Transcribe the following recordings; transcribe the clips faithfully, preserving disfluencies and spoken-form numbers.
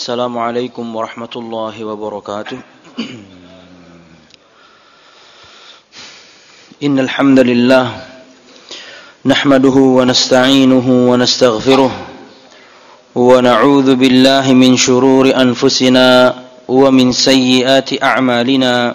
Assalamualaikum warahmatullahi wabarakatuh. Innal hamdalillah nahmaduhu wa nasta'inuhu wa nastaghfiruh wa na'udzu billahi min shururi anfusina wa min sayyiati a'malina.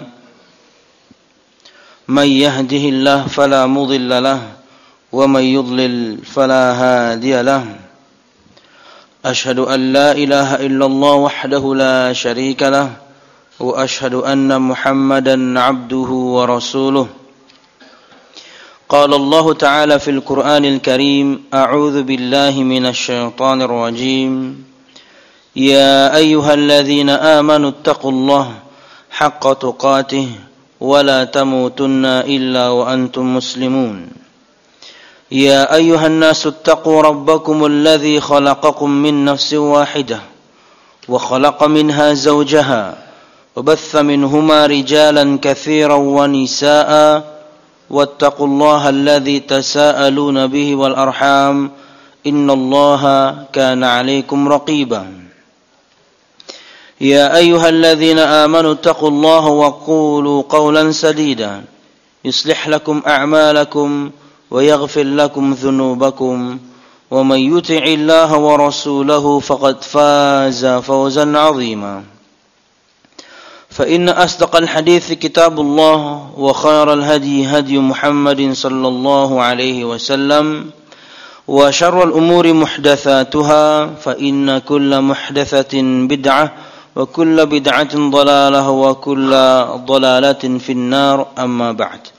May yahdihillahu fala mudilla lahu wa may yudlil fala hadiya lahu. أشهد أن لا إله إلا الله وحده لا شريك له وأشهد أن محمدا عبده ورسوله. قال الله تعالى في القرآن الكريم أعوذ بالله من الشيطان الرجيم يا أيها الذين آمنوا اتقوا الله حق تقاته ولا تموتن إلا وأنتم مسلمون. يا أيها الناس اتقوا ربكم الذي خلقكم من نفس واحدة وخلق منها زوجها وبث منهما رجالا كثيرا ونساء واتقوا الله الذي تساءلون به والأرحام إن الله كان عليكم رقيبا. يا أيها الذين آمنوا اتقوا الله وقولوا قولا سديدا يصلح لكم أعمالكم ويغفر لكم ذنوبكم ومن يطع الله ورسوله فقد فاز فوزا عظيما. فإن أصدق الحديث كتاب الله وخير الهدي هدي محمد صلى الله عليه وسلم وشر الأمور محدثاتها فإن كل محدثة بدعة وكل بدعة ضلالة وكل ضلالة في النار. أما بعد.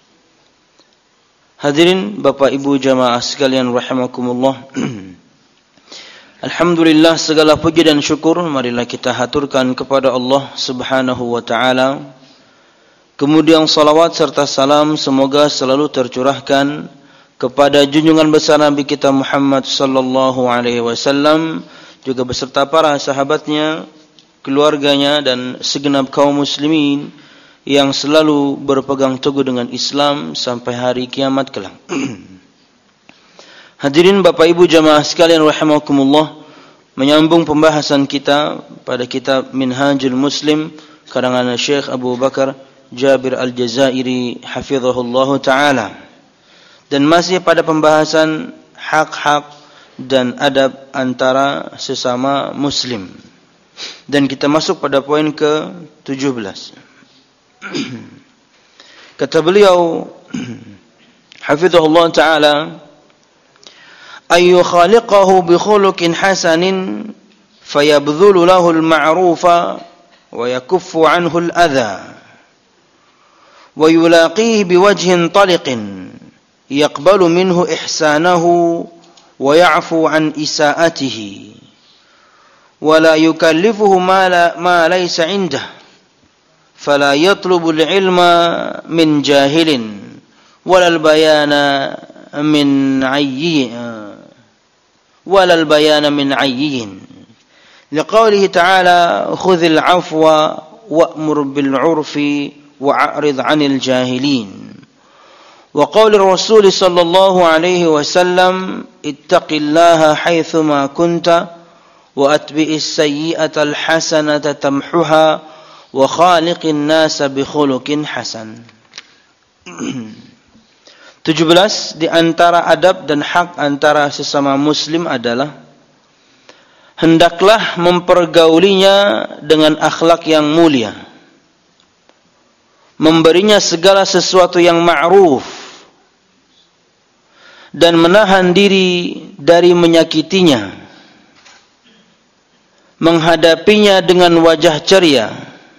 Hadirin Bapak Ibu jamaah sekalian rahimakumullah. Alhamdulillah, segala puji dan syukur marilah kita haturkan kepada Allah Subhanahu wa taala. Kemudian salawat serta salam semoga selalu tercurahkan kepada junjungan besar Nabi kita Muhammad sallallahu alaihi wasallam, juga beserta para sahabatnya, keluarganya dan segenap kaum muslimin yang selalu berpegang teguh dengan Islam sampai hari kiamat kelak. Hadirin Bapak Ibu jamaah sekalian rahimakumullah, menyambung pembahasan kita pada kitab Minhajul Muslim karangan Syekh Abu Bakar Jabir Al-Jazairi hafizahullah taala, dan masih pada pembahasan hak-hak dan adab antara sesama muslim, dan kita masuk pada poin ke tujuh belas. Kata beliau hafizahullah ta'ala, ayu khaliqahu bi khuluqin hasanin fayabdhulu lahu al-ma'rufa wa yakuffu anhu al-adha wa yulaqihi biwajhin taliqin yaqbalu minhu ihsanahu wa ya'fu an isaatihi wa la yukallifuhu ma la ma laysa 'indahu فلا يطلب العلم من جاهل ولا البيان من عيي ولا البيان من عيي لقوله تعالى خذ العفو وأمر بالعرف وأعرض عن الجاهلين وقول الرسول صلى الله عليه وسلم اتق الله حيثما كنت وأتبع السيئة الحسنة تمحها wa khaliqin nasa bi khuluqin hasan. tujuh belas di antara adab dan hak antara sesama muslim adalah hendaklah mempergaulinya dengan akhlak yang mulia, memberinya segala sesuatu yang ma'ruf, dan menahan diri dari menyakitinya, menghadapinya dengan wajah ceria,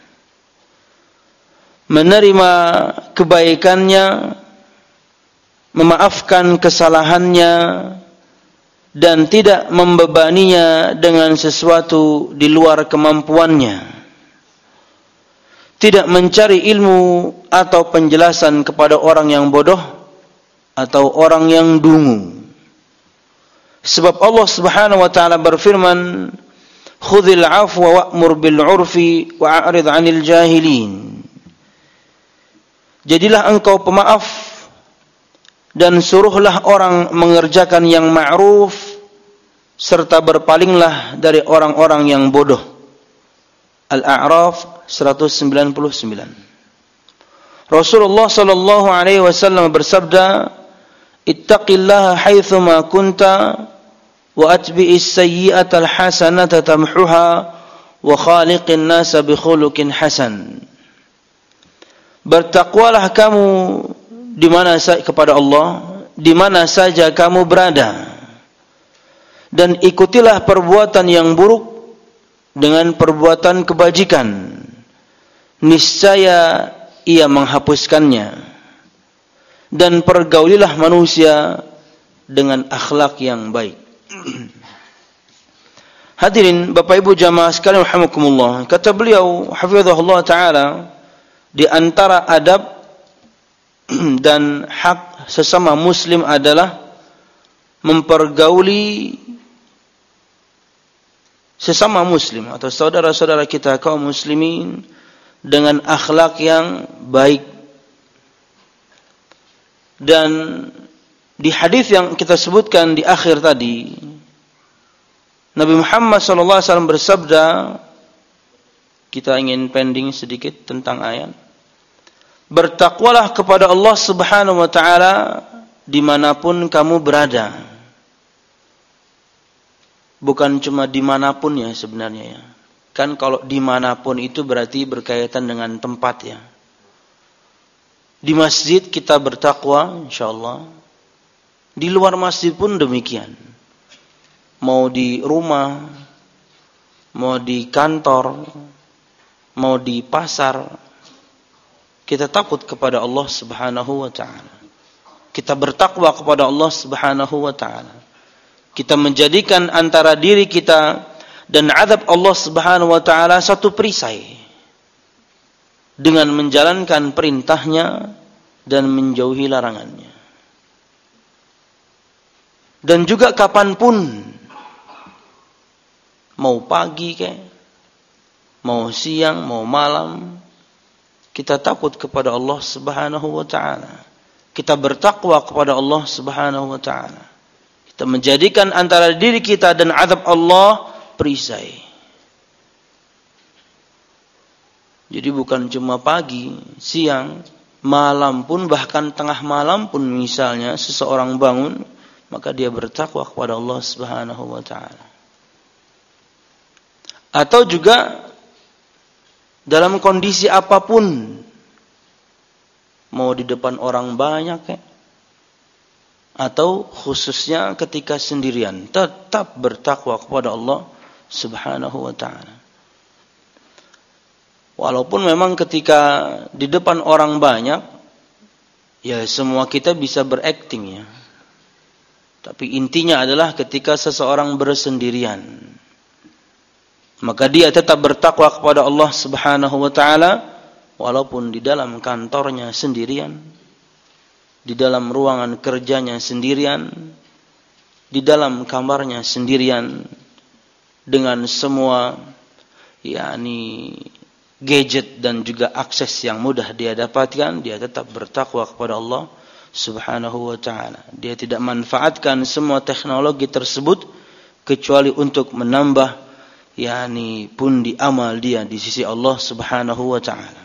menerima kebaikannya, memaafkan kesalahannya, dan tidak membebaninya dengan sesuatu di luar kemampuannya. Tidak mencari ilmu atau penjelasan kepada orang yang bodoh atau orang yang dungu. Sebab Allah Subhanahu wa taala berfirman, "Khudhil 'afwa wa'mur bil 'urfi wa'rid 'anil jahilin." Jadilah engkau pemaaf dan suruhlah orang mengerjakan yang ma'ruf serta berpalinglah dari orang-orang yang bodoh. Al-A'raf seratus sembilan puluh sembilan. Rasulullah sallallahu alaihi wasallam bersabda, "Ittaqillaha haitsu ma kunta wa atbi'is sayyi'atal hasanata tamhuha wa khaliqin nasa bi khuluqin hasan." Bertakwalah kamu di mana saja kepada Allah, di mana saja kamu berada, dan ikutilah perbuatan yang buruk dengan perbuatan kebajikan, niscaya ia menghapuskannya, dan pergaulilah manusia dengan akhlak yang baik. Hadirin Bapak Ibu jamaah sekalian rahimakumullah, kata beliau hafizahullah taala, di antara adab dan hak sesama muslim adalah mempergauli sesama muslim atau saudara-saudara kita kaum muslimin dengan akhlak yang baik. Dan di hadis yang kita sebutkan di akhir tadi, Nabi Muhammad sallallahu alaihi wasallam bersabda, kita ingin pending sedikit tentang ayat, bertakwalah kepada Allah Subhanahu wa taala dimanapun kamu berada. Bukan cuma dimanapun ya sebenarnya ya. Kan kalau dimanapun itu berarti berkaitan dengan tempat ya. Di masjid kita bertakwa insyaallah. Di luar masjid pun demikian. Mau di rumah, mau di kantor, mau di pasar, kita takut kepada Allah Subhanahu wa taala. Kita bertakwa kepada Allah Subhanahu wa taala. Kita menjadikan antara diri kita dan azab Allah Subhanahu wa taala satu perisai dengan menjalankan perintahnya dan menjauhi larangannya. Dan juga kapanpun, mau pagi kek, mau siang, mau malam, kita takut kepada Allah Subhanahu wa taala. Kita bertakwa kepada Allah Subhanahu wa taala. Kita menjadikan antara diri kita dan azab Allah perisai. Jadi bukan cuma pagi, siang, malam pun, bahkan tengah malam pun misalnya seseorang bangun, maka dia bertakwa kepada Allah Subhanahu wa taala. Atau juga dalam kondisi apapun, mau di depan orang banyak ya, atau khususnya ketika sendirian, tetap bertakwa kepada Allah Subhanahu wa taala. Walaupun memang ketika di depan orang banyak, ya semua kita bisa berakting ya. Tapi intinya adalah ketika seseorang bersendirian, maka dia tetap bertakwa kepada Allah Subhanahu wa taala walaupun di dalam kantornya sendirian, di dalam ruangan kerjanya sendirian, di dalam kamarnya sendirian, dengan semua yakni gadget dan juga akses yang mudah dia dapatkan, dia tetap bertakwa kepada Allah Subhanahu wa taala. Dia tidak manfaatkan semua teknologi tersebut kecuali untuk menambah yakni pundi amal dia di sisi Allah Subhanahu wa taala.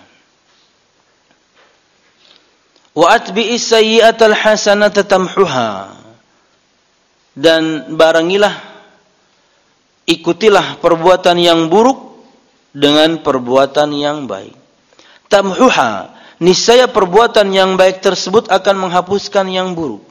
Wa atbi'is sayyi'atal hasanata tamhuha, dan barengilah, ikutilah perbuatan yang buruk dengan perbuatan yang baik. Tamhuha, niscaya perbuatan yang baik tersebut akan menghapuskan yang buruk.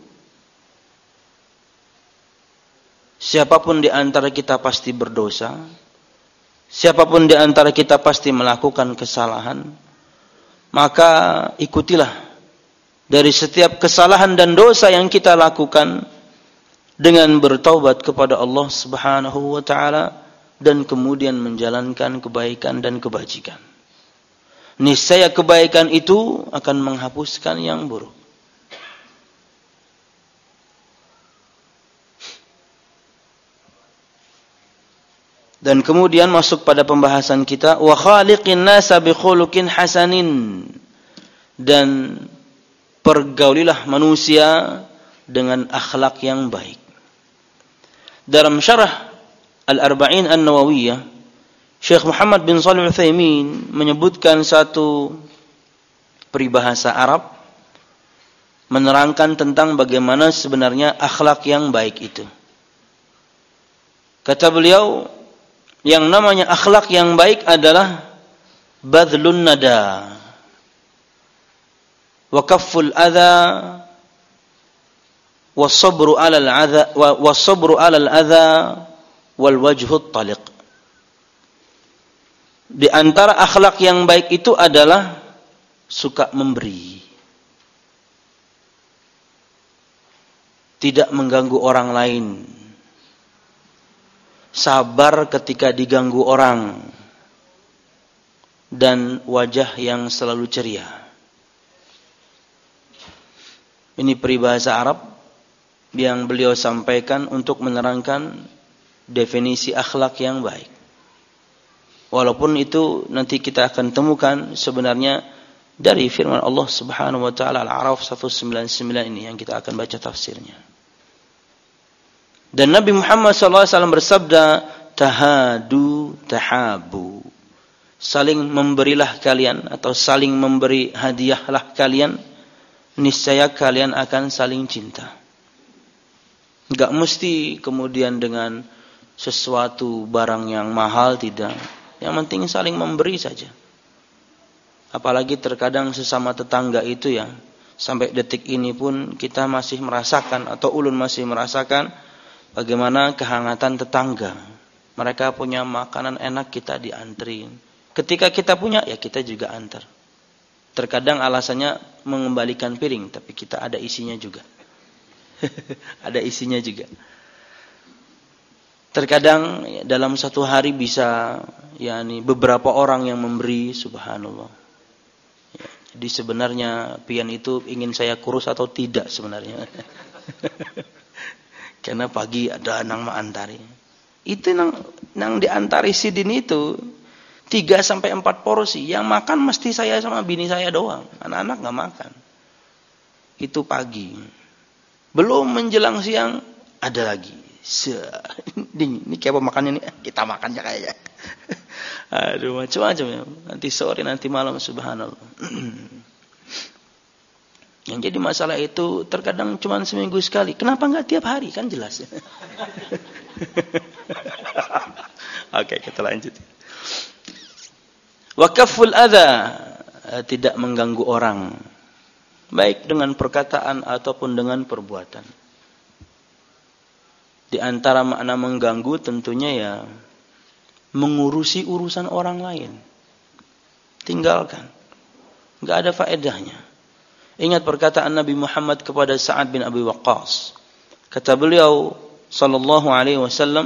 Siapapun di antara kita pasti berdosa, siapapun di antara kita pasti melakukan kesalahan, maka ikutilah dari setiap kesalahan dan dosa yang kita lakukan dengan bertaubat kepada Allah Subhanahu wa taala dan kemudian menjalankan kebaikan dan kebajikan. Niscaya kebaikan itu akan menghapuskan yang buruk. Dan kemudian masuk pada pembahasan kita, wa khaliqin nasa bi khuluqin hasanin, dan pergaulilah manusia dengan akhlak yang baik. Dalam syarah Al-Arba'in An-Nawawiyah, Syekh Muhammad bin Shalih Al-Utsaimin menyebutkan satu peribahasa Arab menerangkan tentang bagaimana sebenarnya akhlak yang baik itu. Kata beliau, yang namanya akhlak yang baik adalah badlun nada wa kafful adha wa sabru 'alal adha wa sabru 'alal adha wal wajhut taliq. Di antara akhlak yang baik itu adalah suka memberi, tidak mengganggu orang lain, sabar ketika diganggu orang, dan wajah yang selalu ceria. Ini peribahasa Arab yang beliau sampaikan untuk menerangkan definisi akhlak yang baik. Walaupun itu nanti kita akan temukan sebenarnya dari firman Allah Subhanahu wa taala Al-A'raf seratus sembilan puluh sembilan ini yang kita akan baca tafsirnya. Dan Nabi Muhammad sallallahu alaihi wasallam bersabda, tahadu tahabu. Saling memberilah kalian atau saling memberi hadiahlah kalian, niscaya kalian akan saling cinta. Enggak mesti kemudian dengan sesuatu barang yang mahal, tidak. Yang penting saling memberi saja. Apalagi terkadang sesama tetangga itu ya, sampai detik ini pun kita masih merasakan atau ulun masih merasakan bagaimana kehangatan tetangga. Mereka punya makanan enak, kita dianterin. Ketika kita punya, ya kita juga antar. Terkadang alasannya mengembalikan piring, tapi kita ada isinya juga. Ada isinya juga. Terkadang dalam satu hari bisa yakni beberapa orang yang memberi, subhanallah. Ya, jadi sebenarnya pian itu ingin saya kurus atau tidak sebenarnya. Karena pagi ada nang maantari. Itu nang nang diantari sidin itu tiga sampai empat porsi. Yang makan mesti saya sama bini saya doang. Anak-anak enggak makan. Itu pagi. Belum menjelang siang ada lagi. Ini, ini kayak apa makannya nih? Kita makan ya kayaknya. Aduh, macam-macam ya. Nanti sore, nanti malam, subhanallah. Yang jadi masalah itu terkadang cuma seminggu sekali. Kenapa enggak tiap hari? Kan jelas. Oke, kita lanjut. Wa kafful adza, tidak mengganggu orang, baik dengan perkataan ataupun dengan perbuatan. Di antara makna mengganggu tentunya ya mengurusi urusan orang lain. Tinggalkan. Enggak ada faedahnya. Ingat perkataan Nabi Muhammad kepada Sa'ad bin Abi Waqqas. Kata beliau sallallahu alaihi wasallam,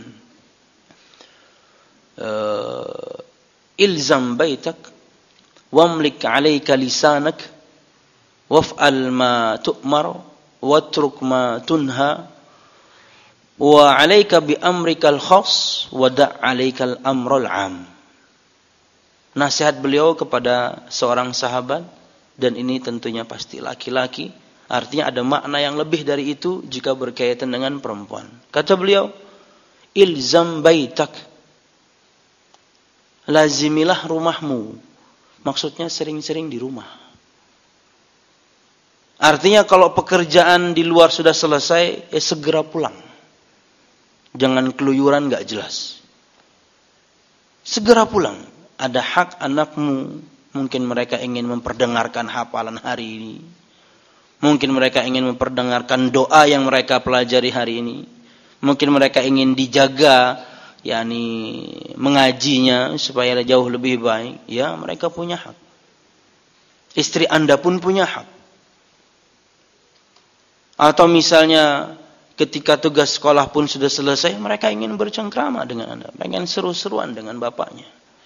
ilzam baitak wamlik 'alaika lisanak waf'al ma tu'mar watruk ma tunha wa 'alaika bi amrikal khass wa da' 'alaikal amral 'am. Nasihat beliau kepada seorang sahabat, dan ini tentunya pasti laki-laki, artinya ada makna yang lebih dari itu jika berkaitan dengan perempuan. Kata beliau, ilzam baitak, lazimilah rumahmu. Maksudnya sering-sering di rumah. Artinya kalau pekerjaan di luar sudah selesai, ya segera pulang. Jangan keluyuran gak jelas. Segera pulang. Ada hak anakmu. Mungkin mereka ingin memperdengarkan hafalan hari ini. Mungkin mereka ingin memperdengarkan doa yang mereka pelajari hari ini. Mungkin mereka ingin dijaga, yakni mengajinya supaya jauh lebih baik. Ya, mereka punya hak. Istri Anda pun punya hak. Atau misalnya ketika tugas sekolah pun sudah selesai, mereka ingin bercengkrama dengan Anda, pengen seru-seruan dengan bapaknya.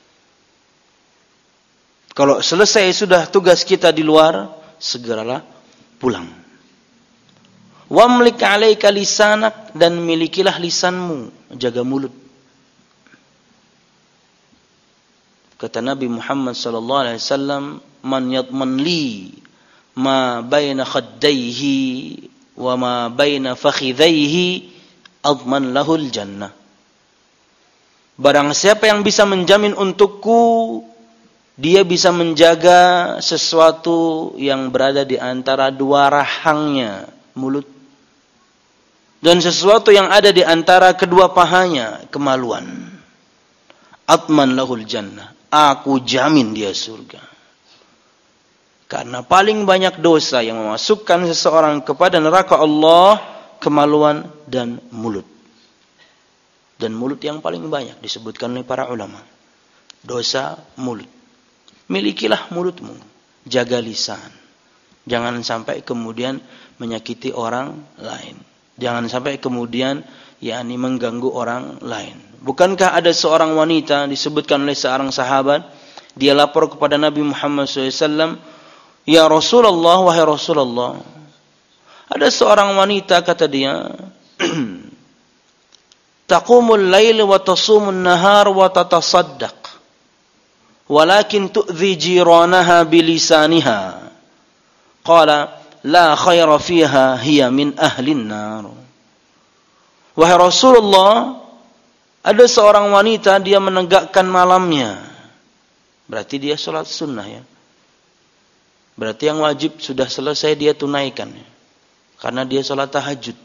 Kalau selesai sudah tugas kita di luar, segeralah pulang. Wamlik 'alaika lisanak, dan milikilah lisanmu, jaga mulut. Kata Nabi Muhammad sallallahu alaihi wasallam, man yadman li ma baina khaddaihi wa ma baina fakhidhaihi adman lahul jannah. Barang siapa yang bisa menjamin untukku, dia bisa menjaga sesuatu yang berada di antara dua rahangnya, mulut, dan sesuatu yang ada di antara kedua pahanya, kemaluan. Atman lahul jannah. Aku jamin dia surga. Karena paling banyak dosa yang memasukkan seseorang kepada neraka Allah, kemaluan dan mulut. Dan mulut yang paling banyak disebutkan oleh para ulama. Dosa mulut. Milikilah mulutmu. Jaga lisan. Jangan sampai kemudian menyakiti orang lain. Jangan sampai kemudian yakni mengganggu orang lain. Bukankah ada seorang wanita disebutkan oleh seorang sahabat, dia lapor kepada Nabi Muhammad shallallahu alaihi wasallam, "Ya Rasulullah, wahai Rasulullah, ada seorang wanita," kata dia, "taqumul lail wa tasumun nahar wa tatasaddaq, walakin tu'dhi jiranaha bilisaniha." Qala, "La khaira fiha, hiya min ahlin nar." Wahai Rasulullah, ada seorang wanita, dia menegakkan malamnya. Berarti dia sholat sunnah ya. Berarti yang wajib sudah selesai dia tunaikan. Karena dia sholat tahajud.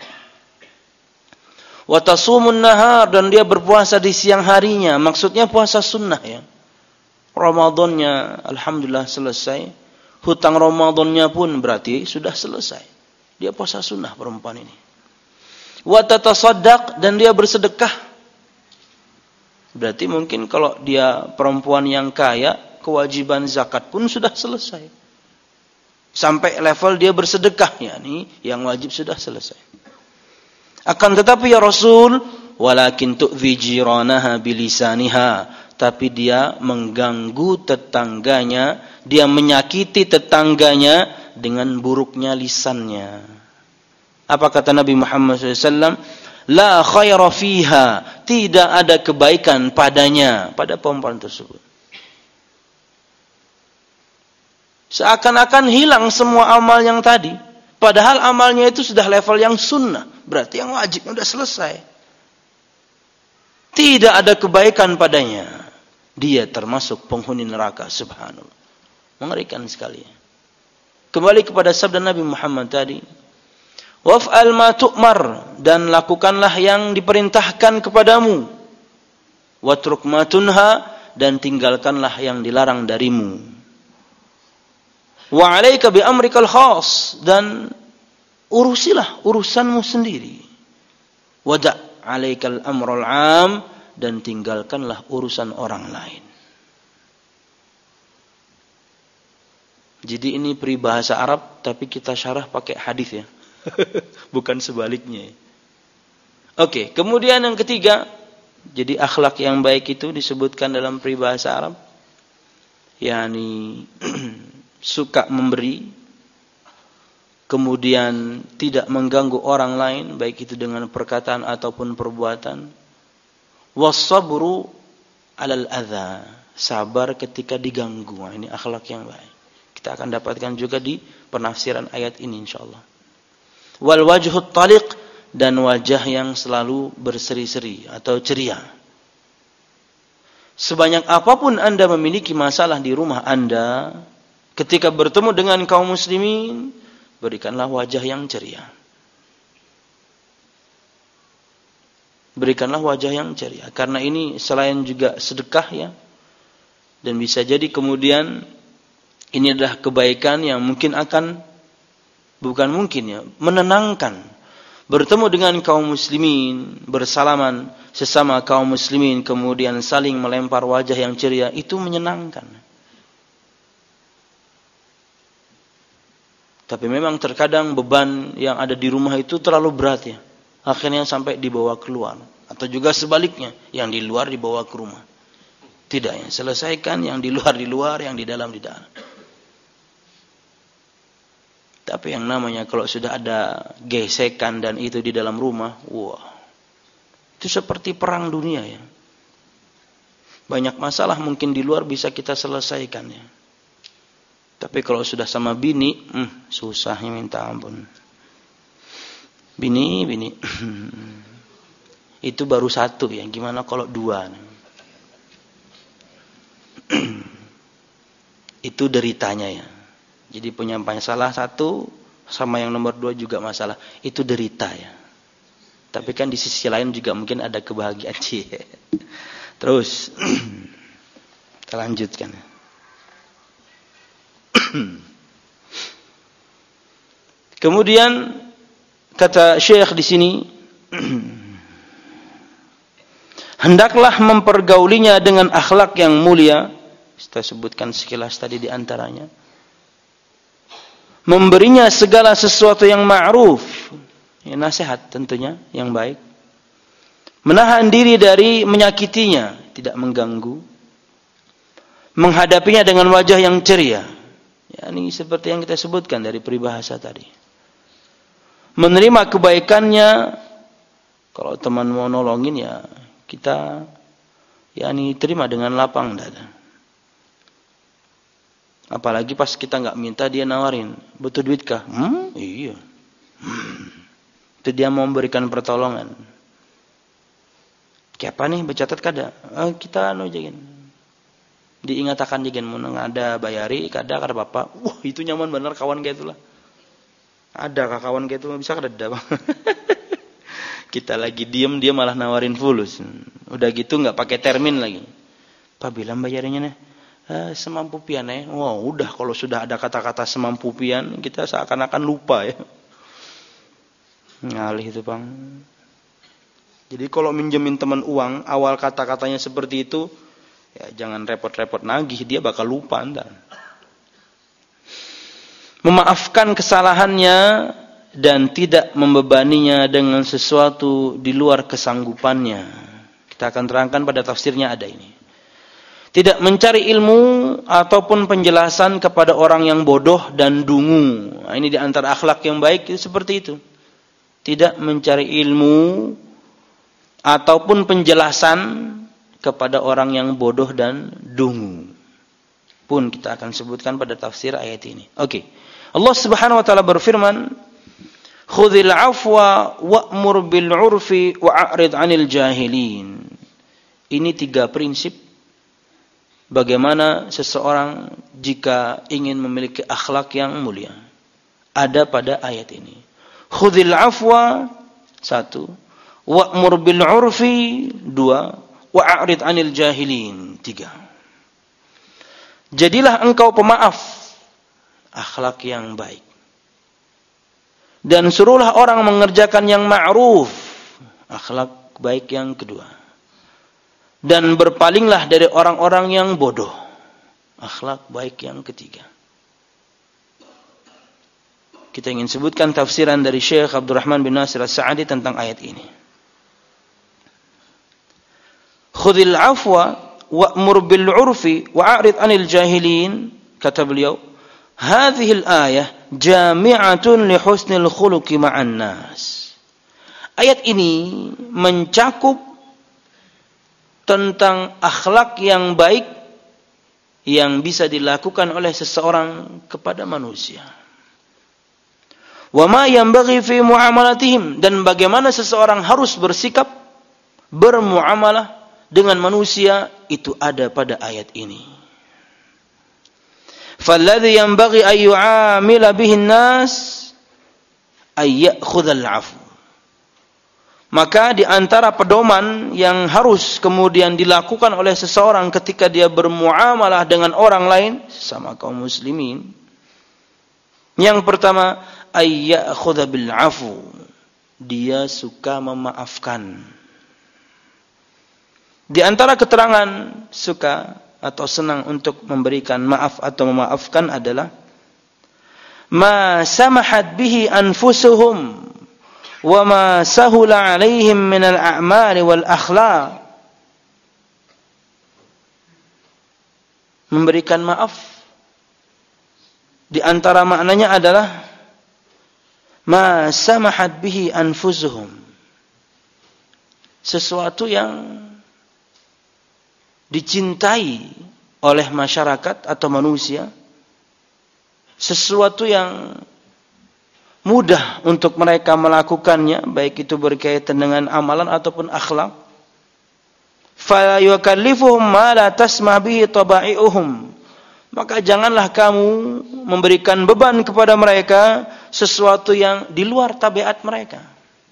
Wa tasumun nahar, dan dia berpuasa di siang harinya. Maksudnya puasa sunnah ya. Ramadannya alhamdulillah selesai. Hutang Ramadannya pun berarti sudah selesai. Dia puasa sunnah perempuan ini. Wa tatasaddaq, dan dia bersedekah. Berarti mungkin kalau dia perempuan yang kaya, kewajiban zakat pun sudah selesai. Sampai level dia bersedekah, yakni yang wajib sudah selesai. Akan tetapi ya Rasul, walakin tu'dhi jiranaha bilisaniha, tapi dia mengganggu tetangganya, dia menyakiti tetangganya dengan buruknya lisannya. Apa kata Nabi Muhammad shallallahu alaihi wasallam? La khaira fiha, tidak ada kebaikan padanya, pada perempuan tersebut. Seakan-akan hilang semua amal yang tadi. Padahal amalnya itu sudah level yang sunnah. Berarti yang wajibnya sudah selesai. Tidak ada kebaikan padanya. Dia termasuk penghuni neraka, subhanallah. Mengerikan sekali. Kembali kepada sabda Nabi Muhammad tadi. Waf'al ma tu'mar, dan lakukanlah yang diperintahkan kepadamu. Watruk ma tunha, dan tinggalkanlah yang dilarang darimu. Wa 'alaika bi amrikal khas, dan urusilah urusanmu sendiri. Wada' 'alaikal amrul 'am, dan tinggalkanlah urusan orang lain. Jadi ini peribahasa Arab, tapi kita syarah pakai hadis ya. Bukan sebaliknya. Oke, kemudian yang ketiga, jadi akhlak yang baik itu disebutkan dalam peribahasa Arab, yakni suka memberi, kemudian tidak mengganggu orang lain, baik itu dengan perkataan ataupun perbuatan. Wassabru 'alal adza, sabar ketika diganggu. Nah, ini akhlak yang baik. Kita akan dapatkan juga di penafsiran ayat ini insyaallah. Wal wajhut taliq, dan wajah yang selalu berseri-seri atau ceria. Sebanyak apapun Anda memiliki masalah di rumah Anda, ketika bertemu dengan kaum muslimin, berikanlah wajah yang ceria. Berikanlah wajah yang ceria. Karena ini selain juga sedekah ya, dan bisa jadi kemudian ini adalah kebaikan yang mungkin akan, bukan mungkin ya, menenangkan. Bertemu dengan kaum muslimin, bersalaman sesama kaum muslimin, kemudian saling melempar wajah yang ceria, itu menyenangkan. Tapi memang terkadang beban yang ada di rumah itu terlalu berat ya. Akhirnya sampai dibawa keluar. Atau juga sebaliknya, yang di luar dibawa ke rumah. Tidak ya, selesaikan yang di luar di luar, yang di dalam di dalam. Tapi yang namanya kalau sudah ada gesekan dan itu di dalam rumah, wah, itu seperti perang dunia ya. Banyak masalah mungkin di luar bisa kita selesaikan ya. Tapi kalau sudah sama bini, hmm, susahnya minta ampun. Bini, bini. Itu baru satu ya. Gimana kalau dua? Itu deritanya ya. Jadi punya masalah satu sama yang nomor dua juga masalah. Itu derita ya. Tapi kan di sisi lain juga mungkin ada kebahagiaan. Terus kita lanjutkan. Kemudian kata Syekh di sini, hendaklah mempergaulinya dengan akhlak yang mulia. Kita sebutkan sekilas tadi di antaranya. Memberinya segala sesuatu yang ma'ruf. Ya, nasihat tentunya yang baik. Menahan diri dari menyakitinya, tidak mengganggu. Menghadapinya dengan wajah yang ceria. Ya, ini seperti yang kita sebutkan dari peribahasa tadi. Menerima kebaikannya. Kalau teman mau nolongin ya kita ya ini terima dengan lapang dada. Apalagi pas kita nggak minta dia nawarin, butuh duit kah? Hmm, iya. Hmm. Itu dia mau memberikan pertolongan. Kayak apa nih? Bercatat kada? Eh, kita anu jagin. Diingatakan jagin mun ada bayari kada kada bapak. Wah, itu nyaman benar kawan kayak itulah. Ada kah kawan kayak itu bisa kada ada, Bang. Kita lagi diem dia malah nawarin fulus. Udah gitu nggak pakai termin lagi. Pak bilang bayarnya nih. Eh, semampu pian ya. Wow, udah kalau sudah ada kata-kata semampu pian, kita seakan-akan lupa ya. Ngalih itu, Bang. Jadi kalau minjemin teman uang, awal kata-katanya seperti itu, ya jangan repot-repot nagih, dia bakal lupa Anda. Memaafkan kesalahannya dan tidak membebaninya dengan sesuatu di luar kesanggupannya. Kita akan terangkan pada tafsirnya ada ini. Tidak mencari ilmu ataupun penjelasan kepada orang yang bodoh dan dungu. Nah, ini di antara akhlak yang baik itu seperti itu. Tidak mencari ilmu ataupun penjelasan kepada orang yang bodoh dan dungu. Pun kita akan sebutkan pada tafsir ayat ini. Oke. Okay. Allah Subhanahu wa taala berfirman, "Khudzil 'afwa wa'mur bil 'urfi wa'rid 'anil jahilin." Ini tiga prinsip bagaimana seseorang jika ingin memiliki akhlak yang mulia. Ada pada ayat ini. Khudzil 'afwa satu, wa'mur bil 'urfi dua, wa'rid 'anil jahilin tiga. Jadilah engkau pemaaf, akhlak yang baik. Dan suruhlah orang mengerjakan yang ma'ruf, akhlak baik yang kedua. Dan berpalinglah dari orang-orang yang bodoh, akhlak baik yang ketiga. Kita ingin sebutkan tafsiran dari Syekh Abdurrahman bin Nasir As-Sa'di tentang ayat ini. Khudhil afwa wa'mur bil 'urfi wa'rid 'anil jahilin, kata beliau, hadhihi al-ayah jami'atun li husnil khuluqi ma'an nas. Ayat ini mencakup tentang akhlak yang baik yang bisa dilakukan oleh seseorang kepada manusia. Wa ma yanbaghi fi muamalatihim, dan bagaimana seseorang harus bersikap bermuamalah dengan manusia itu ada pada ayat ini. Falladhi yanbaghi ay yu'amila bihi an-nas ay ya'khudhal 'afw. Maka di antara pedoman yang harus kemudian dilakukan oleh seseorang ketika dia bermuamalah dengan orang lain sesama kaum muslimin, yang pertama ayya'khudha bil 'afw, dia suka memaafkan. Di antara keterangan suka atau senang untuk memberikan maaf atau memaafkan adalah ma samahat bihi anfusuhum wa ma sahula 'alaihim min al-a'mal wal akhlaq. Memberikan maaf di antara maknanya adalah ma samahat bihi anfusuhum, sesuatu yang dicintai oleh masyarakat atau manusia, sesuatu yang mudah untuk mereka melakukannya, baik itu berkaitan dengan amalan ataupun akhlak. Fa yukallifuhum ma la tasma bihi taba'i'uhum. Maka janganlah kamu memberikan beban kepada mereka sesuatu yang di luar tabiat mereka.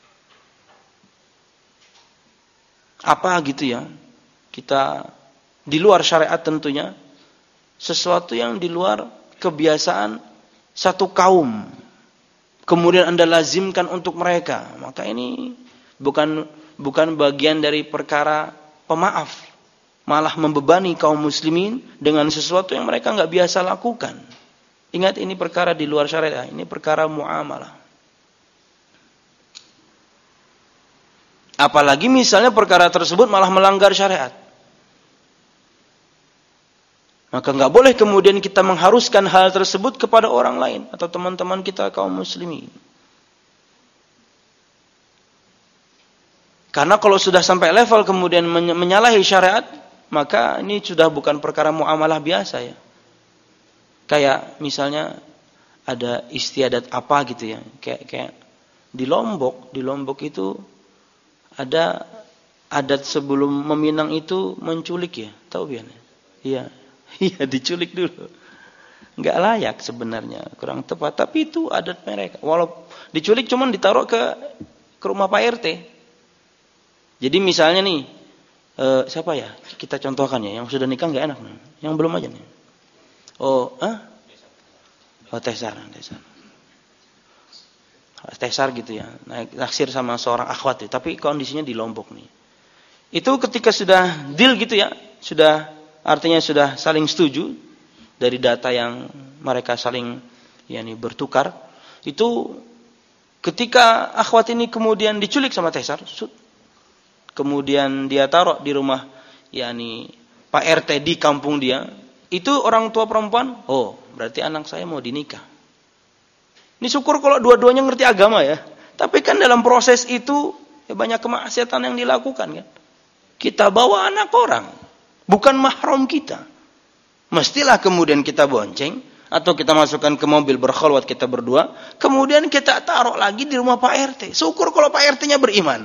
Apa gitu ya? Kita di luar syariat tentunya, sesuatu yang di luar kebiasaan satu kaum, kemudian Anda lazimkan untuk mereka, maka ini bukan bukan bagian dari perkara pemaaf, malah membebani kaum muslimin dengan sesuatu yang mereka nggak biasa lakukan. Ingat, ini perkara di luar syariat, ini perkara muamalah. Apalagi misalnya perkara tersebut malah melanggar syariat, maka nggak boleh kemudian kita mengharuskan hal tersebut kepada orang lain atau teman-teman kita kaum muslimin. Karena kalau sudah sampai level kemudian menyalahi syariat, maka ini sudah bukan perkara muamalah biasa ya. Kayak misalnya ada istiadat apa gitu ya, kayak kayak di Lombok, di Lombok itu ada adat sebelum meminang itu menculik ya, tahu biar? Iya. Iya, diculik dulu. Enggak layak sebenarnya, kurang tepat, tapi itu adat mereka. Walau diculik cuman ditaruh ke ke rumah Pak R T. Jadi misalnya nih, eh, siapa ya? Kita contohkan ya, yang sudah nikah enggak enak nih. Yang belum aja nih. Oh, ah? Oh, tesar, tesar. Tesar gitu ya. Naik naksir sama seorang akhwat ya, tapi kondisinya di Lombok nih. Itu ketika sudah deal gitu ya, sudah artinya sudah saling setuju dari data yang mereka saling yakni bertukar, itu ketika akhwat ini kemudian diculik sama tesar, kemudian dia taruh di rumah yakni Pak R T di kampung dia, itu orang tua perempuan, oh berarti anak saya mau dinikah. Ini syukur kalau dua-duanya ngerti agama ya, tapi kan dalam proses itu ya banyak kemaksiatan yang dilakukan kan. Kita bawa anak orang, bukan mahram kita. Mestilah kemudian kita bonceng atau kita masukkan ke mobil berkhalwat kita berdua, kemudian kita taruh lagi di rumah Pak R T. Syukur kalau Pak R T-nya beriman.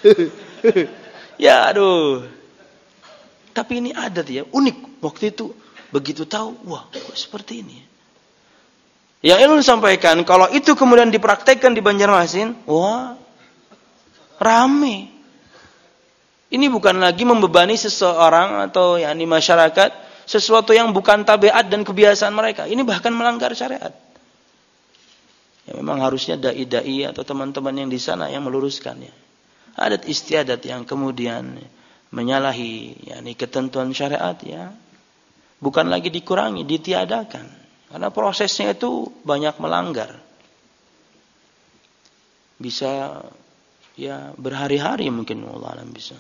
Ya aduh. Tapi ini adat ya, unik. Waktu itu begitu tahu, wah kok seperti ini. Yang ingin sampaikan, kalau itu kemudian dipraktekkan di Banjarmasin, wah rame. Ini bukan lagi membebani seseorang atau yakni masyarakat sesuatu yang bukan tabiat dan kebiasaan mereka. Ini bahkan melanggar syariat. Ya memang harusnya dai-dai atau teman-teman yang di sana yang meluruskannya. Adat istiadat yang kemudian menyalahi yakni ketentuan syariat ya, bukan lagi dikurangi, ditiadakan. Karena prosesnya itu banyak melanggar. Bisa ya berhari-hari mungkin, wallah alam bisa.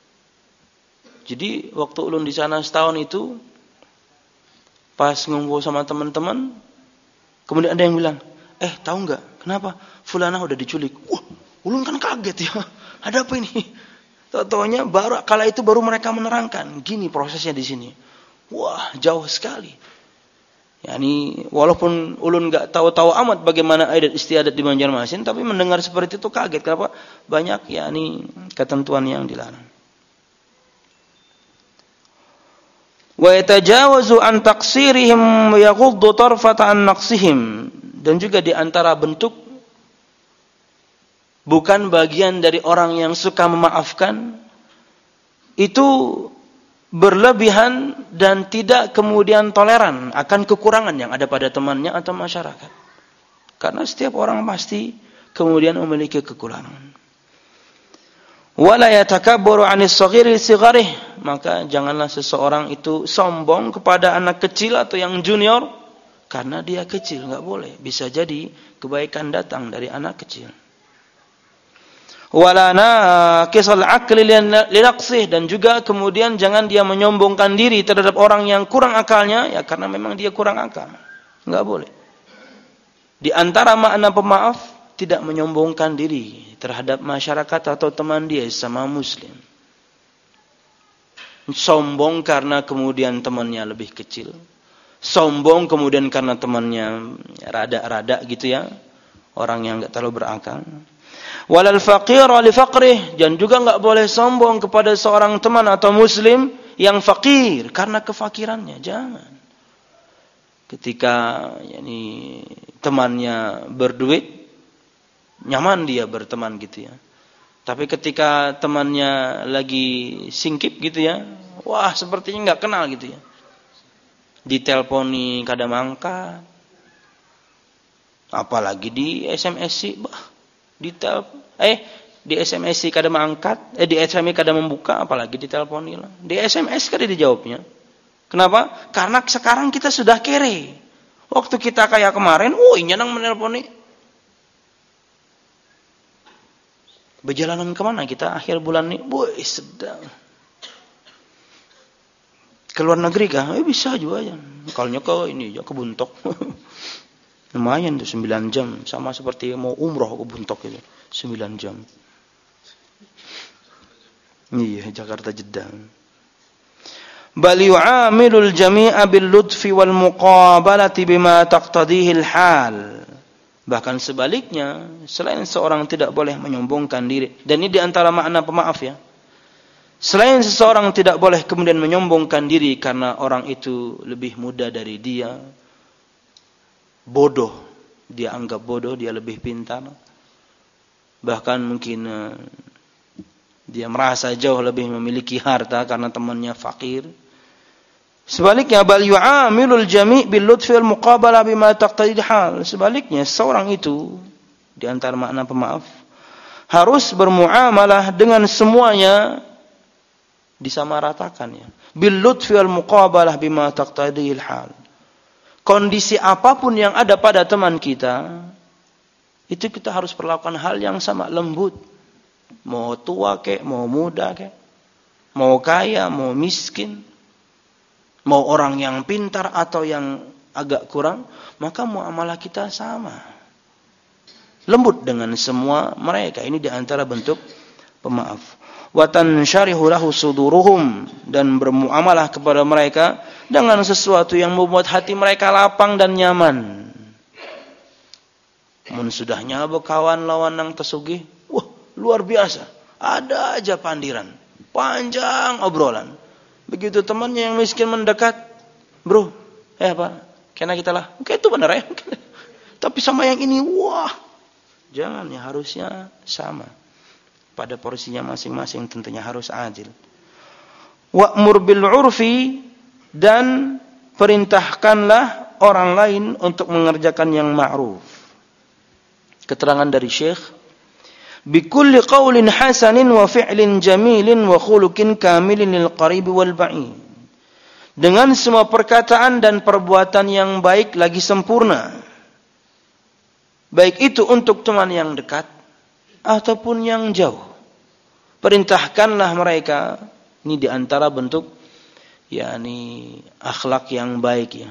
Jadi waktu ulun di sana setahun itu, pas ngumpul sama teman-teman, kemudian ada yang bilang, eh tahu nggak kenapa fulana udah diculik? Wah, ulun kan kaget ya, ada apa ini? Tahu-taunya baru kala itu baru mereka menerangkan, gini prosesnya di sini. Wah, jauh sekali. Yani walaupun ulun nggak tahu-tahu amat bagaimana adat istiadat di Banjarmasin, tapi mendengar seperti itu kaget. Kenapa? Banyak yakni ketentuan yang dilarang. Wa yatajawazu an taqsirihim wa yaghuddu tarfata an naqsihim. Dan juga di antara bentuk bukan bagian dari orang yang suka memaafkan itu berlebihan dan tidak kemudian toleran akan kekurangan yang ada pada temannya atau masyarakat. Karena setiap orang pasti kemudian memiliki kekurangan. Wala yatakabbaru 'anis shaghiri sigharih, maka janganlah seseorang itu sombong kepada anak kecil atau yang junior karena dia kecil, enggak boleh. Bisa jadi kebaikan datang dari anak kecil. Wala naqisal 'aqli linaqsih, dan juga kemudian jangan dia menyombongkan diri terhadap orang yang kurang akalnya ya karena memang dia kurang akal. Enggak boleh. Di antara makna pemaaf tidak menyombongkan diri terhadap masyarakat atau teman dia sama muslim. Sombong karena kemudian temannya lebih kecil. Sombong kemudian karena temannya rada-rada gitu ya. orang yang enggak terlalu berakal. Walal faqira li faqrih, dan juga enggak boleh sombong kepada seorang teman atau muslim yang fakir karena kefakirannya. Jangan. Ketika yakni temannya berduit, nyaman dia berteman gitu ya. Tapi ketika temannya lagi singkip gitu ya, wah sepertinya enggak kenal gitu ya. Diteleponi kadang angkat. Apalagi di S M S sih, bah, di telepon, eh di S M S sih kadang angkat, eh di S M S kadang membuka, apalagi diteleponi lah. Di S M S kadang dijawabnya. Kenapa? Karena sekarang kita sudah kere. Waktu kita kayak kemarin, oh ini nang menelponi. Berjalanan kemana kita akhir bulan ini? Boy, sedang. Keluar negeri kah? Eh bisa juga ya. Kalau ke ini ya ke Buntok. Lumayan tuh sembilan jam, sama seperti mau umroh ke Buntok itu. sembilan jam. Iya, Jakarta Jeddah. Bal yu'amilul jami'a bil lutfi wal muqabalati bima taqtadihi al hal. Bahkan sebaliknya, selain seorang tidak boleh menyombongkan diri, dan ini di antara makna pemaaf ya. Selain seseorang tidak boleh kemudian menyombongkan diri karena orang itu lebih muda dari dia, bodoh, dia anggap bodoh, dia lebih pintar. Bahkan mungkin uh, dia merasa jauh lebih memiliki harta karena temannya fakir. Sebaliknya, bal yu'amilul jami' bil lutfi wal muqabalah bima taqtadi hal. Sebaliknya, seorang itu di antara makna pemaaf harus bermuamalah dengan semuanya disamaratakan ya. Bil lutfi wal muqabalah bima taqtadi hal. Kondisi apapun yang ada pada teman kita, itu kita harus perlakukan hal yang sama, lembut. Mau tua kek, mau muda kek, mau kaya, mau miskin, mau orang yang pintar atau yang agak kurang, maka muamalah kita sama. Lembut dengan semua mereka. Ini di antara bentuk pemaaf. Wa tansyarihu lahu suduruhum, dan bermuamalah kepada mereka dengan sesuatu yang membuat hati mereka lapang dan nyaman. Mun sudah nyaba kawan lawan nang tesugih, wah luar biasa. Ada aja pandiran, panjang obrolan. Begitu temannya yang miskin mendekat, bro, eh apa? Kena kita lah, oke itu benar ya. Tapi sama yang ini, wah, jangan ya, harusnya sama. Pada porsinya masing-masing tentunya harus adil. Wa'mur bil 'urfi, dan perintahkanlah orang lain untuk mengerjakan yang ma'ruf. Keterangan dari Syekh, bikulli qaulin hasanin wa fi'lin jamilin wa khuluqin kamilin lil qaribi wal ba'id. Dengan semua perkataan dan perbuatan yang baik lagi sempurna. Baik itu untuk teman yang dekat ataupun yang jauh. Perintahkanlah mereka, ini di antara bentuk yakni akhlak yang baik ya.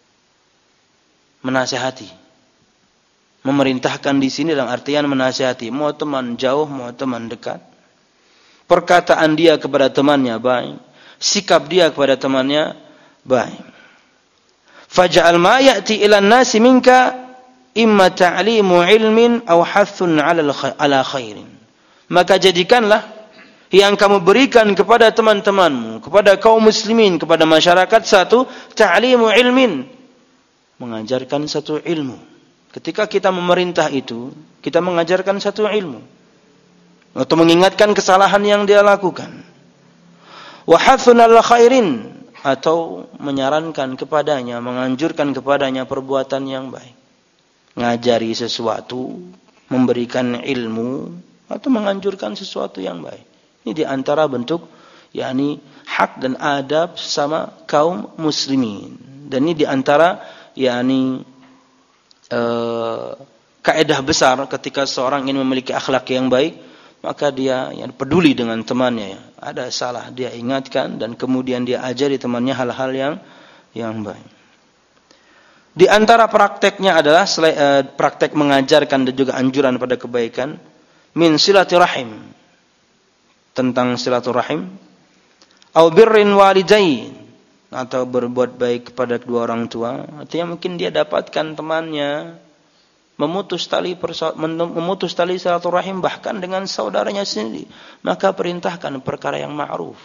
Menasihati. Memerintahkan di sini dalam artian menasihati, mau teman jauh, mau teman dekat. Perkataan dia kepada temannya baik, sikap dia kepada temannya baik. Faj'al ma ya'ti ila an-nasi minka imma ta'limu ilmin aw hathun 'ala khairin. Maka jadikanlah yang kamu berikan kepada teman-temanmu, kepada kaum muslimin, kepada masyarakat, satu ta'limu ilmin, mengajarkan satu ilmu. Ketika kita memerintah itu, kita mengajarkan satu ilmu atau mengingatkan kesalahan yang dia lakukan. Wa hathun 'ala khairin, atau menyarankan kepadanya, menganjurkan kepadanya perbuatan yang baik. Ngajari sesuatu, memberikan ilmu, atau menganjurkan sesuatu yang baik. Ini di antara bentuk yakni hak dan adab sama kaum muslimin. Dan ini di antara yakni eh, kaidah besar ketika seorang ingin memiliki akhlak yang baik, maka dia yang peduli dengan temannya ya. Ada salah dia ingatkan dan kemudian dia ajari temannya hal-hal yang yang baik. Di antara prakteknya adalah eh, praktek mengajarkan dan juga anjuran pada kebaikan, min silaturahim, tentang silaturahim, au birrin walidain, atau berbuat baik kepada kedua orang tua. Artinya mungkin dia dapatkan temannya memutus tali perso- memutus tali silaturahim bahkan dengan saudaranya sendiri, maka perintahkan perkara yang ma'ruf.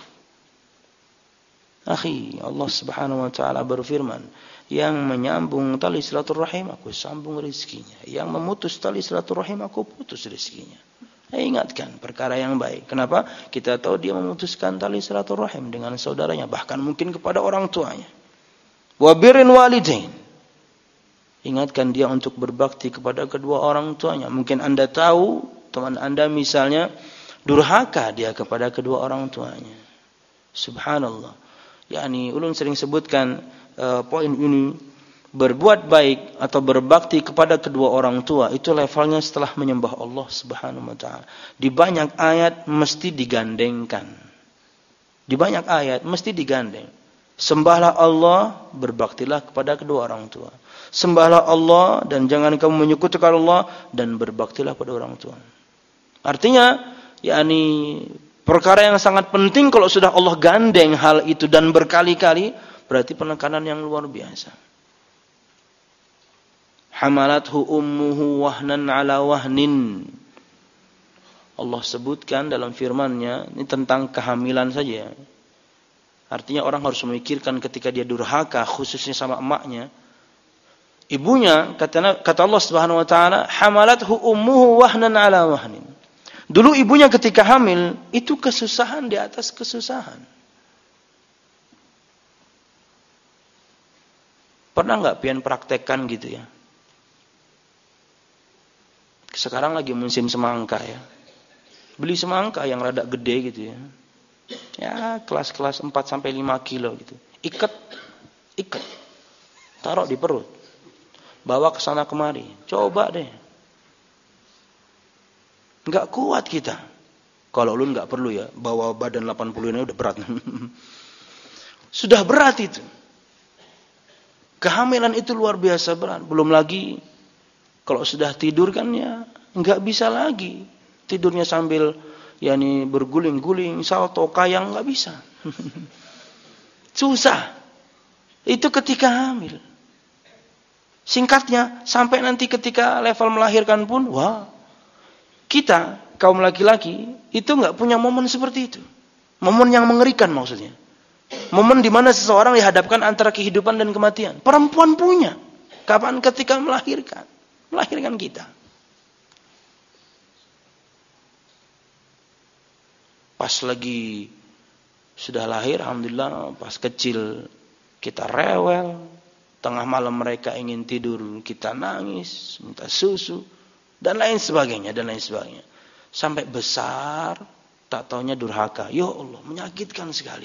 Akhi, Allah Subhanahu wa taala berfirman, yang menyambung tali silaturahim aku sambung rezekinya, yang memutus tali silaturahim aku putus rezekinya. Ingatkan perkara yang baik. Kenapa? Kita tahu dia memutuskan tali silaturahim dengan saudaranya, bahkan mungkin kepada orang tuanya. Wa birrul walidain. Ingatkan dia untuk berbakti kepada kedua orang tuanya. Mungkin Anda tahu, teman Anda misalnya durhaka dia kepada kedua orang tuanya. Subhanallah. Yani ulun sering sebutkan uh, poin ini, berbuat baik atau berbakti kepada kedua orang tua itu levelnya setelah menyembah Allah Subhanahu wa taala. Di banyak ayat mesti digandengkan. Di banyak ayat mesti digandeng. Sembahlah Allah, berbaktilah kepada kedua orang tua. Sembahlah Allah dan jangan kamu menyekutukan Allah dan berbaktilah pada orang tua. Artinya, yakni perkara yang sangat penting kalau sudah Allah gandeng hal itu dan berkali-kali, berarti penekanan yang luar biasa. Hamalathu ummuhu wahnan ala wahnin. Allah sebutkan dalam firman-Nya, ini tentang kehamilan saja. Artinya orang harus memikirkan ketika dia durhaka khususnya sama emaknya. Ibunya, kata, kata Allah Subhanahu wa taala, hamalathu ummuhu wahnan ala wahnin. Dulu ibunya ketika hamil, itu kesusahan di atas kesusahan. Pernah enggak pian praktekkan gitu ya? Sekarang lagi musim semangka ya. Beli semangka yang rada gede gitu ya. Ya, kelas-kelas empat sampai lima kilo gitu. Ikat, ikat. Taruh di perut. Bawa ke sana kemari. Coba deh. Enggak kuat kita. Kalau lu enggak perlu ya, bawa badan delapan puluh ini udah berat. Sudah berat itu. Kehamilan itu luar biasa berat. Belum lagi kalau sudah tidur kan ya enggak bisa lagi. Tidurnya sambil yakni berguling-guling, salto, kayang enggak bisa. Susah. Itu ketika hamil. Singkatnya, sampai nanti ketika level melahirkan pun, wah, kita, kaum laki-laki, itu enggak punya momen seperti itu. Momen yang mengerikan maksudnya. Momen di mana seseorang dihadapkan antara kehidupan dan kematian. Perempuan punya. Kapan? Ketika melahirkan. Melahirkan kita. Pas lagi sudah lahir, alhamdulillah, pas kecil kita rewel. Tengah malam mereka ingin tidur, kita nangis, minta susu, dan lain sebagainya, dan lain sebagainya. Sampai besar, tak taunya durhaka. Ya Allah, menyakitkan sekali.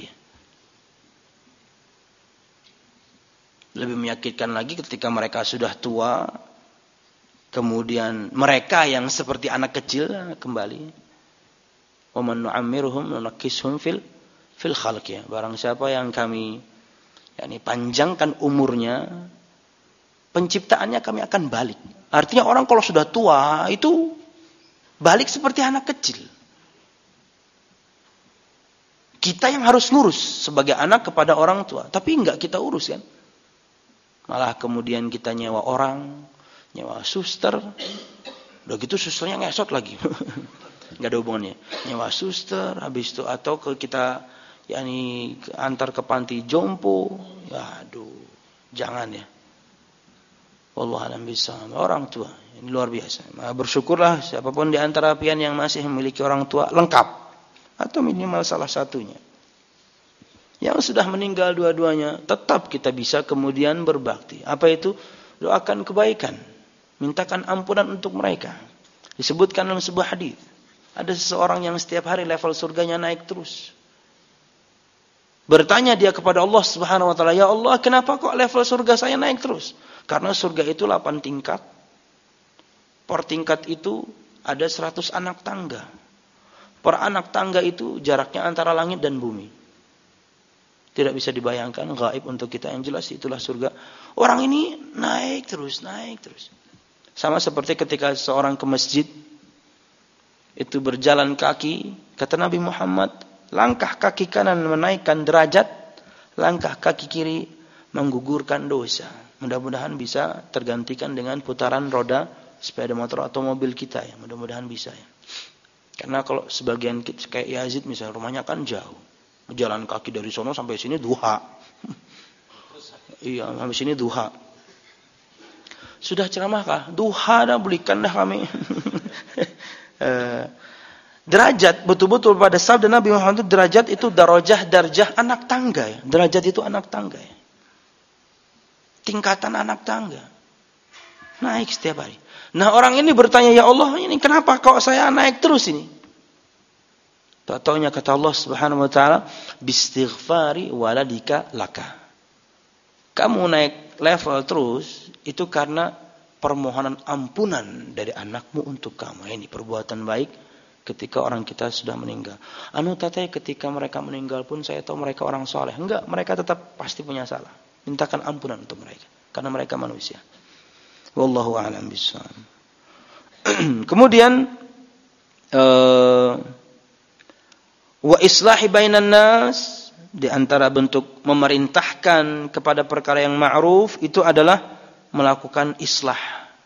Lebih menyakitkan lagi ketika mereka sudah tua, kemudian mereka yang seperti anak kecil kembali. Wa man nu'ammirhum nunakkishum fil fil khalq ya. Barang siapa yang kami yakni panjangkan umurnya, penciptaannya kami akan balik. Artinya orang kalau sudah tua itu balik seperti anak kecil. Kita yang harus ngurus sebagai anak kepada orang tua, tapi enggak kita urus kan. Malah kemudian kita nyewa orang, nyewa suster. Udah gitu susternya ngesot lagi. Enggak ada hubungannya. Nyewa suster, habis itu atau ke kita yakni antar ke panti jompo. Ya aduh, jangan ya. Wallahu a'lam bishawab. Orang tua ini luar biasa. Nah, bersyukurlah siapapun di antara pian yang masih memiliki orang tua lengkap atau minimal salah satunya. Yang sudah meninggal dua-duanya, tetap kita bisa kemudian berbakti. Apa itu? Doakan kebaikan. Mintakan ampunan untuk mereka. Disebutkan dalam sebuah hadis. Ada seseorang yang setiap hari level surganya naik terus. Bertanya dia kepada Allah Subhanahu wa taala, "Ya Allah, kenapa kok level surga saya naik terus?" Karena surga itu delapan tingkat. Per tingkat itu ada seratus anak tangga. Per anak tangga itu jaraknya antara langit dan bumi. Tidak bisa dibayangkan, gaib untuk kita, yang jelas itulah surga. Orang ini naik terus, naik terus. Sama seperti ketika seorang ke masjid itu berjalan kaki, kata Nabi Muhammad, langkah kaki kanan menaikkan derajat, langkah kaki kiri menggugurkan dosa. Mudah-mudahan bisa tergantikan dengan putaran roda sepeda motor atau mobil kita ya, mudah-mudahan bisa ya. Karena kalau sebagian kita, kayak Yazid misalnya, rumahnya kan jauh, jalan kaki dari sono sampai sini duha. Iya, sampai sini duha. Sudah ceramah kah? Duha dah, belikan dah kami. Derajat betul-betul pada sabda Nabi Muhammad itu, derajat itu darajah darjah anak tangga ya. Derajat itu anak tangga ya. Tingkatan anak tangga. Naik setiap hari. Nah, orang ini bertanya, ya Allah, ini kenapa kok saya naik terus ini? Tak-taunya kata Allah Subhanahu wa taala, bistighfari waladika laka. Kamu naik level terus itu karena permohonan ampunan dari anakmu untuk kamu. Ini perbuatan baik ketika orang kita sudah meninggal. Anu tatay, ketika mereka meninggal pun saya tahu mereka orang soleh. Enggak, mereka tetap pasti punya salah. Mintakan ampunan untuk mereka. Karena mereka manusia. Wallahu a'lam bishawab. Kemudian uh, wa islahi bainan nas, di antara bentuk memerintahkan kepada perkara yang ma'ruf itu adalah melakukan islah.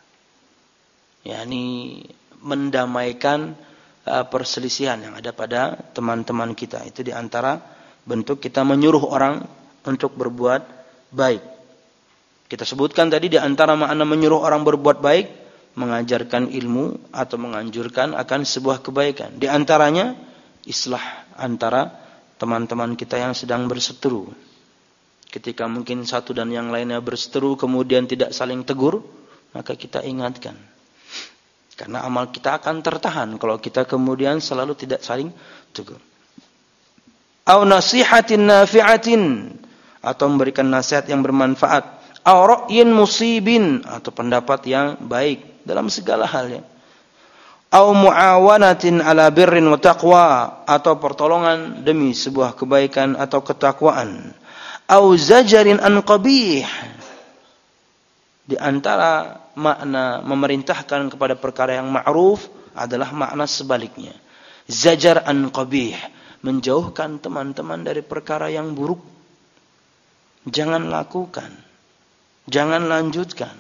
yakni mendamaikan uh, perselisihan yang ada pada teman-teman kita. Itu di antara bentuk kita menyuruh orang untuk berbuat baik. Kita sebutkan tadi di antara makna menyuruh orang berbuat baik, mengajarkan ilmu atau menganjurkan akan sebuah kebaikan. Di antaranya islah antara teman-teman kita yang sedang berseteru. Ketika mungkin satu dan yang lainnya berseteru kemudian tidak saling tegur, maka kita ingatkan. Karena amal kita akan tertahan kalau kita kemudian selalu tidak saling tegur. Au nasihatin nafi'atin, atau memberikan nasihat yang bermanfaat. Au ra'yin musibin, atau pendapat yang baik dalam segala hal ya. Au muawanatin ala birrin wa taqwa, atau pertolongan demi sebuah kebaikan atau ketakwaan. Au zajarin an qabih. Di antara makna memerintahkan kepada perkara yang ma'ruf adalah makna sebaliknya. Zajar an qabih, menjauhkan teman-teman dari perkara yang buruk. Jangan lakukan, jangan lanjutkan.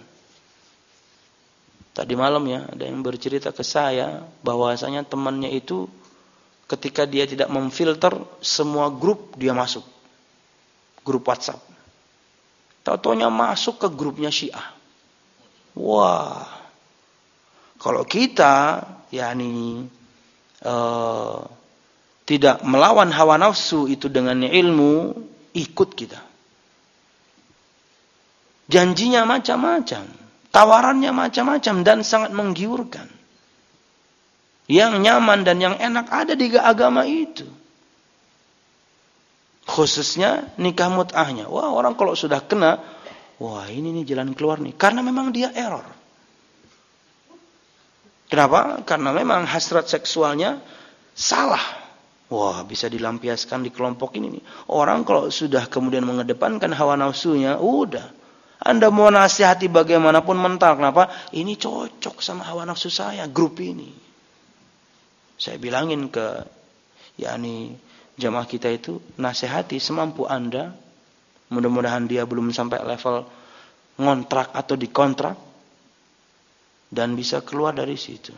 Tadi malam ya ada yang bercerita ke saya bahwasanya temannya itu ketika dia tidak memfilter semua grup dia masuk. Grup WhatsApp. Tau-taunya masuk ke grupnya Syiah. Wah. Kalau kita yakni uh, tidak melawan hawa nafsu itu dengan ilmu, ikut kita. Janjinya macam-macam, tawarannya macam-macam dan sangat menggiurkan. Yang nyaman dan yang enak ada di agama itu. Khususnya nikah mut'ahnya. Wah, orang kalau sudah kena, wah ini nih jalan keluar nih. Karena memang dia error. Kenapa? Karena memang hasrat seksualnya salah. Wah, bisa dilampiaskan di kelompok ini nih. Orang kalau sudah kemudian mengedepankan hawa nafsunya, udah. Anda mau nasihati bagaimanapun mental. Kenapa? Ini cocok sama hawa nafsu saya, grup ini. Saya bilangin ke yakni jamaah kita itu, nasihati semampu Anda. Mudah-mudahan dia belum sampai level ngontrak atau dikontrak. Dan bisa keluar dari situ.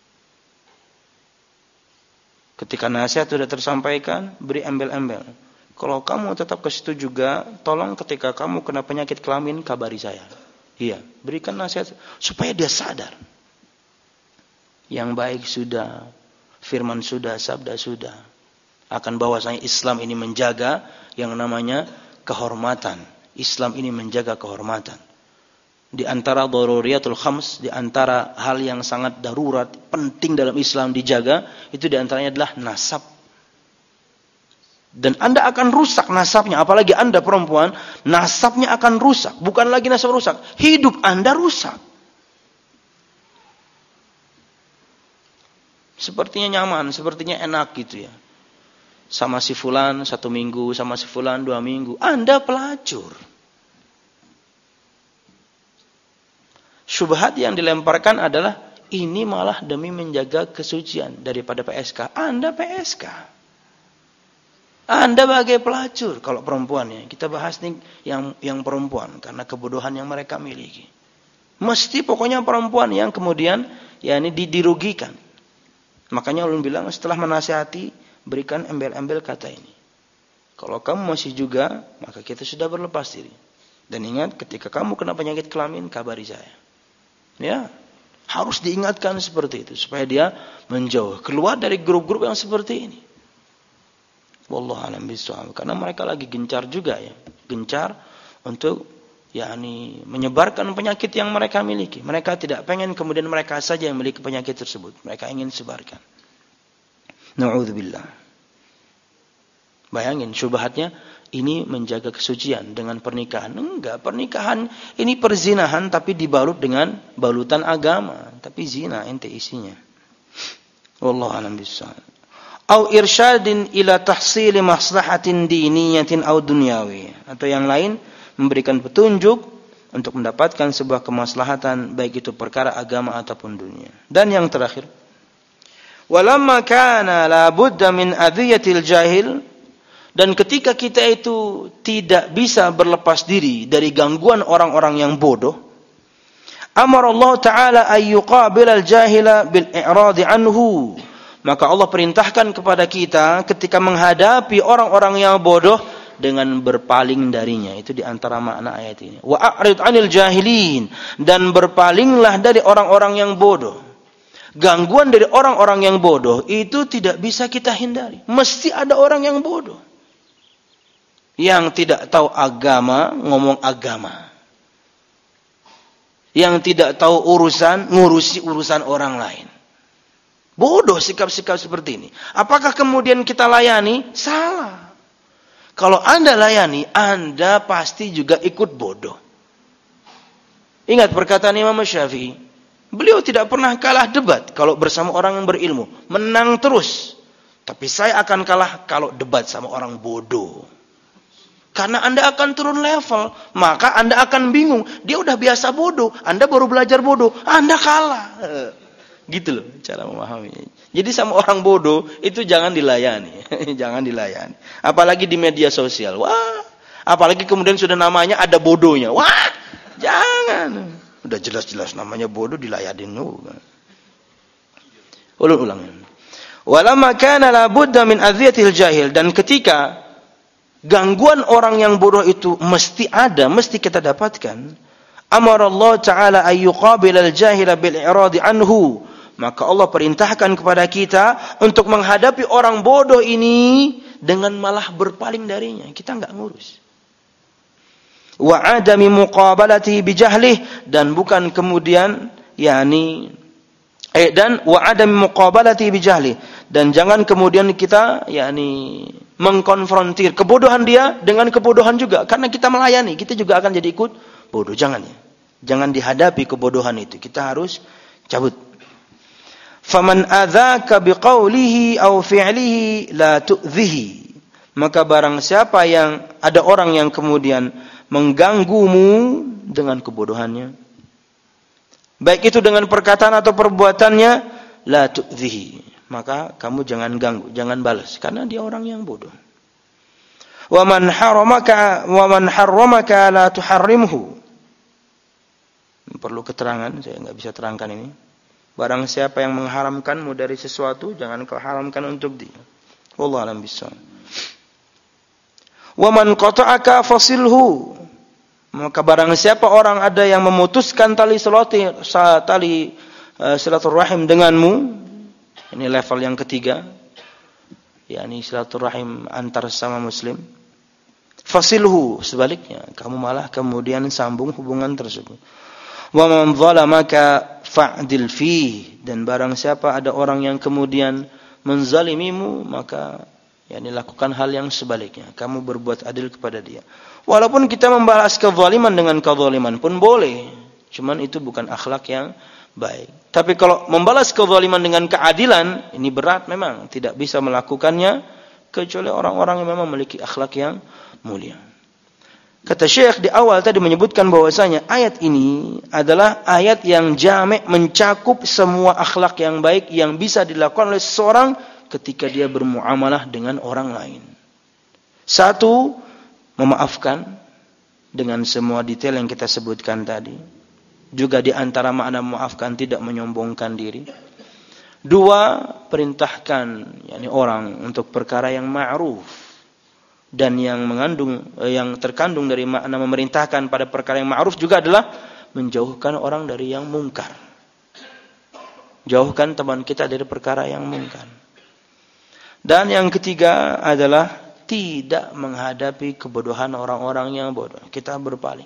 Ketika nasihat sudah tersampaikan, beri embel-embel. Kalau kamu tetap ke situ juga, tolong ketika kamu kena penyakit kelamin, kabari saya. Iya, berikan nasihat supaya dia sadar. Yang baik sudah, firman sudah, sabda sudah. Akan bahwasanya Islam ini menjaga yang namanya kehormatan. Islam ini menjaga kehormatan. Di antara daruriyatul khams, di antara hal yang sangat darurat, penting dalam Islam dijaga, itu di antaranya adalah nasab. Dan Anda akan rusak nasabnya, apalagi Anda perempuan, nasabnya akan rusak. Bukan lagi nasab rusak, hidup Anda rusak. Sepertinya nyaman, sepertinya enak gitu ya. Sama si fulan satu minggu, sama si fulan dua minggu. Anda pelacur. Syubhat yang dilemparkan adalah ini malah demi menjaga kesucian daripada P S K. Anda P S K. Anda bagai pelacur kalau perempuan ya. Kita bahas nih yang yang perempuan karena kebodohan yang mereka miliki. Mesti pokoknya perempuan yang kemudian ya ini dirugikan. Makanya ulun bilang setelah menasihati, berikan embel-embel kata ini. Kalau kamu masih juga, maka kita sudah berlepas diri. Dan ingat, ketika kamu kena penyakit kelamin, kabari saya. Ya, harus diingatkan seperti itu supaya dia menjauh, keluar dari grup-grup yang seperti ini. Wallahu a'lam bishawab. Karena mereka lagi gencar juga ya, gencar untuk yakni menyebarkan penyakit yang mereka miliki. Mereka tidak pengen kemudian mereka saja yang memiliki penyakit tersebut. Mereka ingin sebarkan. Na'udzubillah. Bayangin syubhatnya, ini menjaga kesucian dengan pernikahan. Enggak, pernikahan ini perzinahan tapi dibalut dengan balutan agama. Tapi zina ente isinya. Wallahu a'lam bishawab. Au irsyadin ila tahsili maslahatin diniyatin au dunyawi. Atau yang lain, memberikan petunjuk untuk mendapatkan sebuah kemaslahatan, baik itu perkara agama ataupun dunia. Dan yang terakhir, walamma kana la budda min adhiyatil jahil, dan ketika kita itu tidak bisa berlepas diri dari gangguan orang-orang yang bodoh, amar Allah Ta'ala ayyuqabil al-jahila bil-i'radi anhu. Maka Allah perintahkan kepada kita ketika menghadapi orang-orang yang bodoh dengan berpaling darinya. Itu di antara makna ayat ini. Wa a'rid 'anil jahilin, dan berpalinglah dari orang-orang yang bodoh. Gangguan dari orang-orang yang bodoh itu tidak bisa kita hindari. Mesti ada orang yang bodoh. Yang tidak tahu agama, ngomong agama. Yang tidak tahu urusan, ngurusi urusan orang lain. Bodoh sikap-sikap seperti ini. Apakah kemudian kita layani? Salah. Kalau Anda layani, Anda pasti juga ikut bodoh. Ingat perkataan Imam Syafi'i. Beliau tidak pernah kalah debat kalau bersama orang yang berilmu. Menang terus. Tapi saya akan kalah kalau debat sama orang bodoh. Karena Anda akan turun level. Maka Anda akan bingung. Dia udah biasa bodoh. Anda baru belajar bodoh. Anda kalah. Gitu loh cara memahaminya. Jadi sama orang bodoh itu jangan dilayani. Jangan dilayani. Apalagi di media sosial. Wah. Apalagi kemudian sudah namanya ada bodohnya. Wah. Jangan. Udah jelas-jelas namanya bodoh dilayanin. Ulang-ulang. Walamma kana la budda min adhiyatil jahil, dan ketika gangguan orang yang bodoh itu mesti ada, mesti kita dapatkan. Amar Allah Ta'ala ayyuqabil al-jahila bil-i'radi anhu. Maka Allah perintahkan kepada kita untuk menghadapi orang bodoh ini dengan malah berpaling darinya. Kita enggak ngurus. Wa adami muqabalatihi bijahlih, dan bukan kemudian yakni eh dan wa adami muqabalatihi bijahlih, dan jangan kemudian kita yakni mengkonfrontir kebodohan dia dengan kebodohan juga, karena kita melayani, kita juga akan jadi ikut bodoh. Jangan ya. Jangan dihadapi kebodohan itu. Kita harus cabut. Faman adzaka biqaulihi aw fi'lihi la tu'dhihi. Maka barang siapa yang ada orang yang kemudian mengganggumu dengan kebodohannya, baik itu dengan perkataan atau perbuatannya, la tu'dhihi. Maka kamu jangan ganggu, jangan balas, karena dia orang yang bodoh. Wa man haramaka wa man harramaka la tuharrimhu. Perlu keterangan, saya enggak bisa terangkan ini. Barang siapa yang mengharamkanmu dari sesuatu, jangan kau haramkan untuk dia. Wallahu a'lam bishawab. Wa man qata'aka fasilhu. Maka barang siapa orang ada yang memutuskan tali seloti, tali uh, silaturahim denganmu, ini level yang ketiga, yakni silaturahim antar sesama muslim. Fasilhu, sebaliknya, kamu malah kemudian sambung hubungan tersebut. Wa man zalamaka fa'dil fih, dan barang siapa ada orang yang kemudian menzalimimu, maka yakni lakukan hal yang sebaliknya, kamu berbuat adil kepada dia. Walaupun kita membalas kezaliman dengan kezaliman pun boleh, cuman itu bukan akhlak yang baik. Tapi kalau membalas kezaliman dengan keadilan, ini berat memang, tidak bisa melakukannya kecuali orang-orang yang memang memiliki akhlak yang mulia. Kata Syekh di awal tadi menyebutkan bahwasanya ayat ini adalah ayat yang jami', mencakup semua akhlak yang baik yang bisa dilakukan oleh seseorang ketika dia bermuamalah dengan orang lain. Satu, memaafkan dengan semua detail yang kita sebutkan tadi. Juga di antara makna memaafkan tidak menyombongkan diri. Dua, perintahkan yakni orang untuk perkara yang ma'ruf. Dan yang mengandung yang terkandung dari makna memerintahkan pada perkara yang ma'ruf juga adalah menjauhkan orang dari yang mungkar. Jauhkan teman kita dari perkara yang mungkar. Dan yang ketiga adalah tidak menghadapi kebodohan orang-orang yang bodoh. Kita berpaling.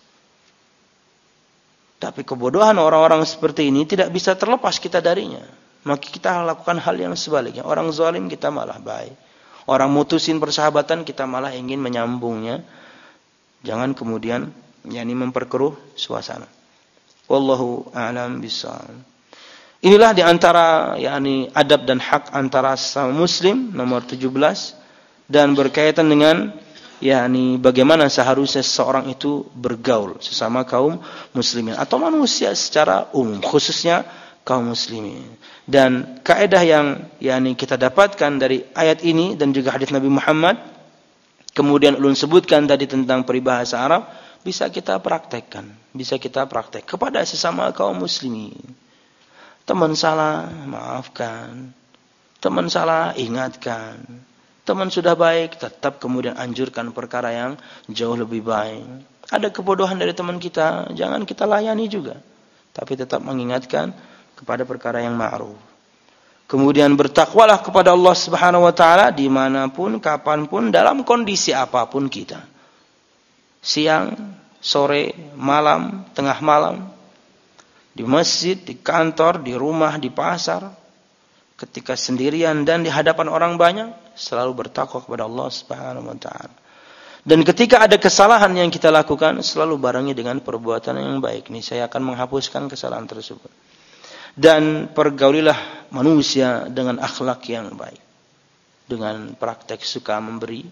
Tapi kebodohan orang-orang seperti ini tidak bisa terlepas kita darinya. Maka kita lakukan hal yang sebaliknya. Orang zalim kita malah baik. Orang mutusin persahabatan kita malah ingin menyambungnya. Jangan kemudian yakni memperkeruh suasana. Wallahu a'lam bishawab. Inilah diantara yakni adab dan hak antara sesama muslim nomor tujuh belas dan berkaitan dengan yakni bagaimana seharusnya seseorang itu bergaul sesama kaum muslimin atau manusia secara umum, khususnya kaum muslimin. Dan kaidah yang yakni kita dapatkan dari ayat ini dan juga hadis Nabi Muhammad, kemudian ulun sebutkan tadi tentang peribahasa Arab, bisa kita praktekkan, bisa kita praktek kepada sesama kaum muslimin. Teman salah, maafkan. Teman salah, ingatkan. Teman sudah baik, tetap kemudian anjurkan perkara yang jauh lebih baik. Ada kebodohan dari teman kita, jangan kita layani juga. Tapi tetap mengingatkan kepada perkara yang ma'ruf. Kemudian bertakwalah kepada Allah Subhanahu wa taala dimanapun, kapanpun, dalam kondisi apapun kita. Siang, sore, malam, tengah malam. Di masjid, di kantor, di rumah, di pasar, ketika sendirian dan di hadapan orang banyak, selalu bertakwa kepada Allah Subhanahu wa taala. Dan ketika ada kesalahan yang kita lakukan, selalu barengi dengan perbuatan yang baik. Nih saya akan menghapuskan kesalahan tersebut. Dan pergaulilah manusia dengan akhlak yang baik. Dengan praktek suka memberi,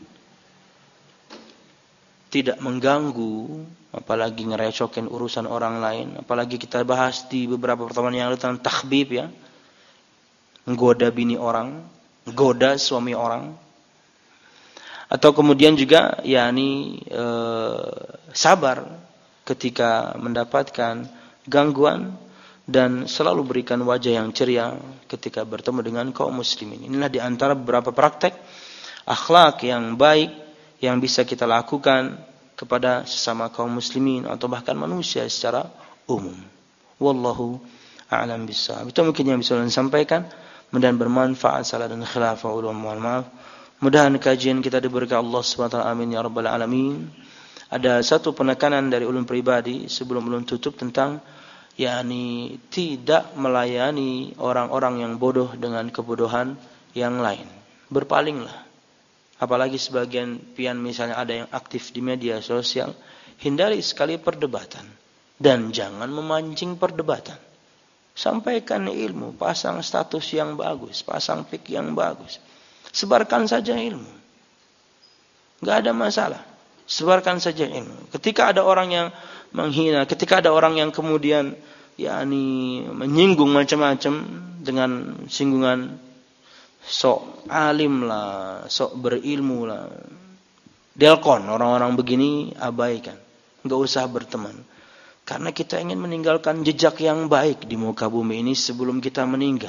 tidak mengganggu, apalagi ngerecokin urusan orang lain. Apalagi kita bahas di beberapa pertemuan yang lalu tentang takhbib ya. Menggoda bini orang, goda suami orang. Atau kemudian juga yakni e, sabar ketika mendapatkan gangguan dan selalu berikan wajah yang ceria ketika bertemu dengan kaum muslimin. Inilah di antara beberapa praktek akhlak yang baik yang bisa kita lakukan kepada sesama kaum muslimin atau bahkan manusia secara umum. Wallahu a'lam bishawab. Itu mungkin yang bisa saya sampaikan. Mudah-mudahan bermanfaat. Salah dan khilaf wa mohon maaf. Mudah-mudahan kajian kita diberkahi Allah Subhanahu wa taala. Amin ya rabbal alamin. Ada satu penekanan dari ulun pribadi sebelum ulun tutup tentang yakni tidak melayani orang-orang yang bodoh dengan kebodohan yang lain. Berpalinglah. Apalagi sebagian pian misalnya ada yang aktif di media sosial, hindari sekali perdebatan dan jangan memancing perdebatan. Sampaikan ilmu, pasang status yang bagus, pasang pik yang bagus. Sebarkan saja ilmu. Enggak ada masalah. Sebarkan saja ilmu. Ketika ada orang yang menghina, ketika ada orang yang kemudian yakni menyinggung macam-macam dengan singgungan sok alim lah, sok berilmu lah. Delkon, orang-orang begini abaikan. Enggak usah berteman. Karena kita ingin meninggalkan jejak yang baik di muka bumi ini sebelum kita meninggal.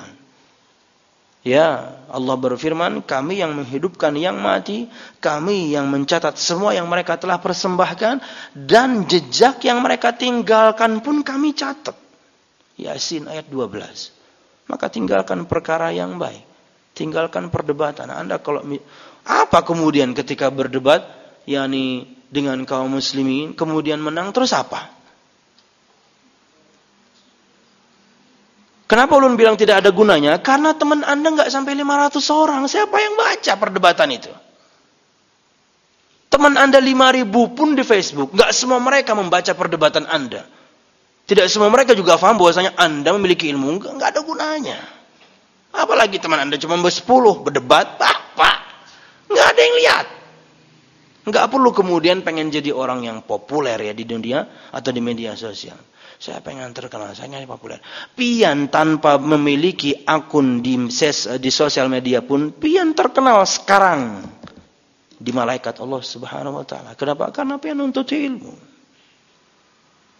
Ya, Allah berfirman, kami yang menghidupkan yang mati, kami yang mencatat semua yang mereka telah persembahkan, dan jejak yang mereka tinggalkan pun kami catat. Yasin ayat dua belas. Maka tinggalkan perkara yang baik. Tinggalkan perdebatan. Anda kalau apa kemudian ketika berdebat yakni dengan kaum muslimin kemudian menang terus apa? Kenapa ulun bilang tidak ada gunanya? Karena teman Anda enggak sampai lima ratus orang. Siapa yang baca perdebatan itu? Teman Anda lima ribu pun di Facebook, enggak semua mereka membaca perdebatan Anda. Tidak semua mereka juga paham bahwasanya Anda memiliki ilmu, enggak ada gunanya. Apalagi teman Anda cuma bersepuluh berdebat, apa? Nggak ada yang lihat. Nggak perlu kemudian pengen jadi orang yang populer ya di dunia atau di media sosial. Saya pengen terkenal, saya ingin populer. Pian tanpa memiliki akun di, ses, di sosial media pun, pian terkenal sekarang di malaikat Allah Subhanahu wa taala. Kenapa? Karena pian nuntut ilmu.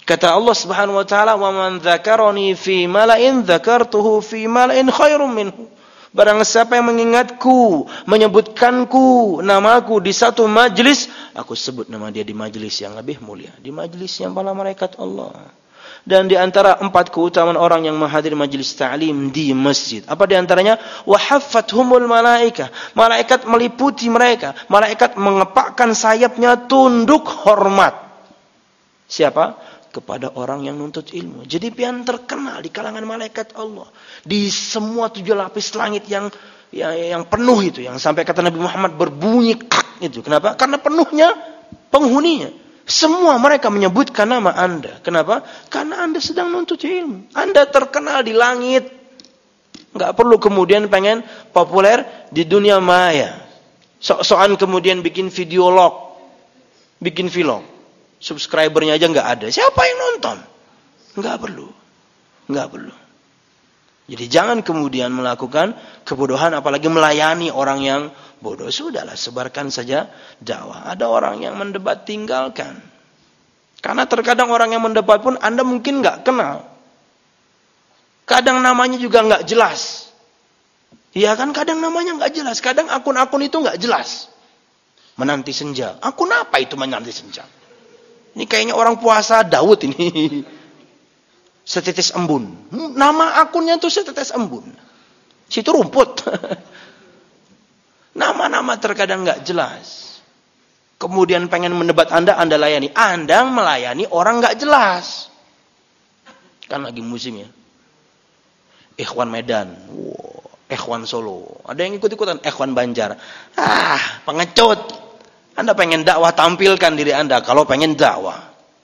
Kata Allah Subhanahu wa taala, "Wa man dzakarani fi mala'in dzakartuhu fi mala'in khairum minhu." Barang siapa yang mengingatku, menyebutkanku, namaku di satu majlis, aku sebut nama dia di majlis yang lebih mulia, di majlis yang para malaikat Allah. Dan di antara empat keutamaan orang yang menghadiri majlis ta'lim di masjid, apa di antaranya? Wa haffathumul malaikah. Malaikat meliputi mereka, malaikat mengepakkan sayapnya tunduk hormat. Siapa? Kepada orang yang nuntut ilmu. Jadi pian terkenal di kalangan malaikat Allah. Di semua tujuh lapis langit yang yang, yang penuh itu. Yang sampai kata Nabi Muhammad berbunyi kak itu. Kenapa? Karena penuhnya penghuninya. Semua mereka menyebutkan nama Anda. Kenapa? Karena Anda sedang nuntut ilmu. Anda terkenal di langit. Nggak perlu kemudian pengen populer di dunia maya. Sok-sokan kemudian bikin video log. Bikin vlog. Subscribernya aja nggak ada. Siapa yang nonton? Nggak perlu. Nggak perlu. Jadi jangan kemudian melakukan kebodohan, apalagi melayani orang yang bodoh. Sudahlah, sebarkan saja dakwah. Ada orang yang mendebat, tinggalkan. Karena terkadang orang yang mendebat pun Anda mungkin nggak kenal. Kadang namanya juga nggak jelas. Iya kan, kadang namanya nggak jelas. Kadang akun-akun itu nggak jelas. Menanti senja. Akun apa itu menanti senja? Ini kayaknya orang puasa Daud ini. Setetes embun. Nama akunnya tuh setetes embun. Situ rumput. Nama-nama terkadang nggak jelas. Kemudian pengen mendebat Anda, Anda layani. Anda melayani orang nggak jelas. Kan lagi musimnya. Ikhwan Medan. Wow. Ikhwan Solo. Ada yang ikut-ikutan. Ikhwan Banjar. Ah, pengecut. Anda pengen dakwah, tampilkan diri Anda kalau pengen dakwah.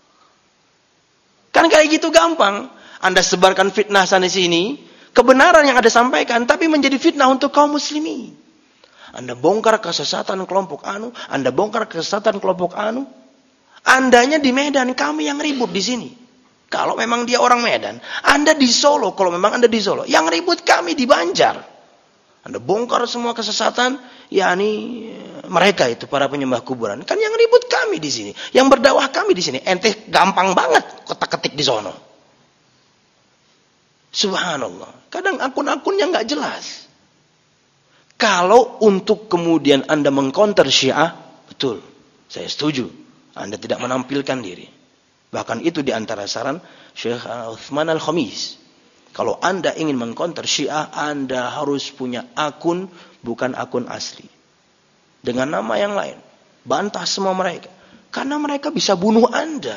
Kan kayak gitu gampang. Anda sebarkan fitnah sana sini, kebenaran yang Anda sampaikan tapi menjadi fitnah untuk kaum muslimin. Anda bongkar kesesatan kelompok anu, Anda bongkar kesesatan kelompok anu. Andanya di Medan, kami yang ribut di sini. Kalau memang dia orang Medan, Anda di Solo, kalau memang Anda di Solo, yang ribut kami di Banjar. Anda bongkar semua kesesatan, yakni mereka itu para penyembah kuburan. Kan yang ribut kami di sini, yang berdakwah kami di sini. Ente gampang banget kotak-ketik di sono. Subhanallah. Kadang akun-akunnya nggak jelas. Kalau untuk kemudian Anda mengcounter Syiah, betul, saya setuju. Anda tidak menampilkan diri. Bahkan itu di antara saran Syekh Utsman Al-Khamis. Kalau Anda ingin mengcounter Syiah, Anda harus punya akun, bukan akun asli. Dengan nama yang lain. Bantah semua mereka. Karena mereka bisa bunuh Anda.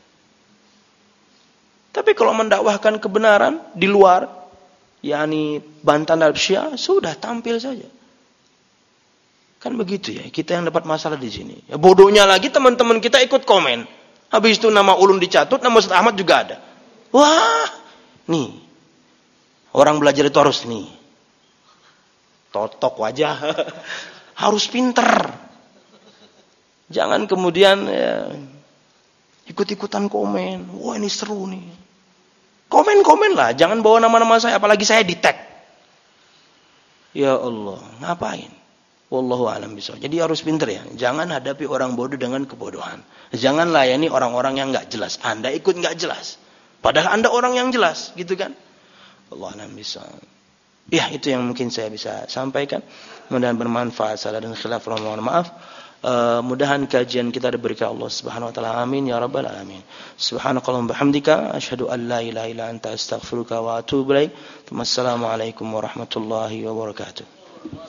Tapi kalau mendakwahkan kebenaran di luar, yakni bantahan terhadap Syiah, sudah tampil saja. Kan begitu ya, kita yang dapat masalah di sini. Ya, bodohnya lagi teman-teman kita ikut komen. Habis itu nama ulun dicatut, nama Ustaz Ahmad juga ada. Wah, nih. Orang belajar itu harus nih. Totok wajah. Harus pinter. Jangan kemudian ya, ikut-ikutan komen. Wah, ini seru nih. Komen-komen lah. Jangan bawa nama-nama saya. Apalagi saya di tag. Ya Allah. Ngapain? Wallahu a'lam bishawab. Jadi harus pinter ya. Jangan hadapi orang bodoh dengan kebodohan. Jangan layani orang-orang yang nggak jelas. Anda ikut nggak jelas. Padahal Anda orang yang jelas. Gitu kan? Allah a'lam bishawab. Ya, itu yang mungkin saya bisa sampaikan. Mudah-mudahan bermanfaat. Salah dan khilaf, mohon maaf. Uh, mudahan kajian kita diberikan Allah Subhanahu wa taala. Amin ya rabbal alamin. Subhanakallahumma bihamdika asyhadu an la ilaha illa anta astaghfiruka wa atubu ilaik. Wassalamu alaikum warahmatullahi wabarakatuh.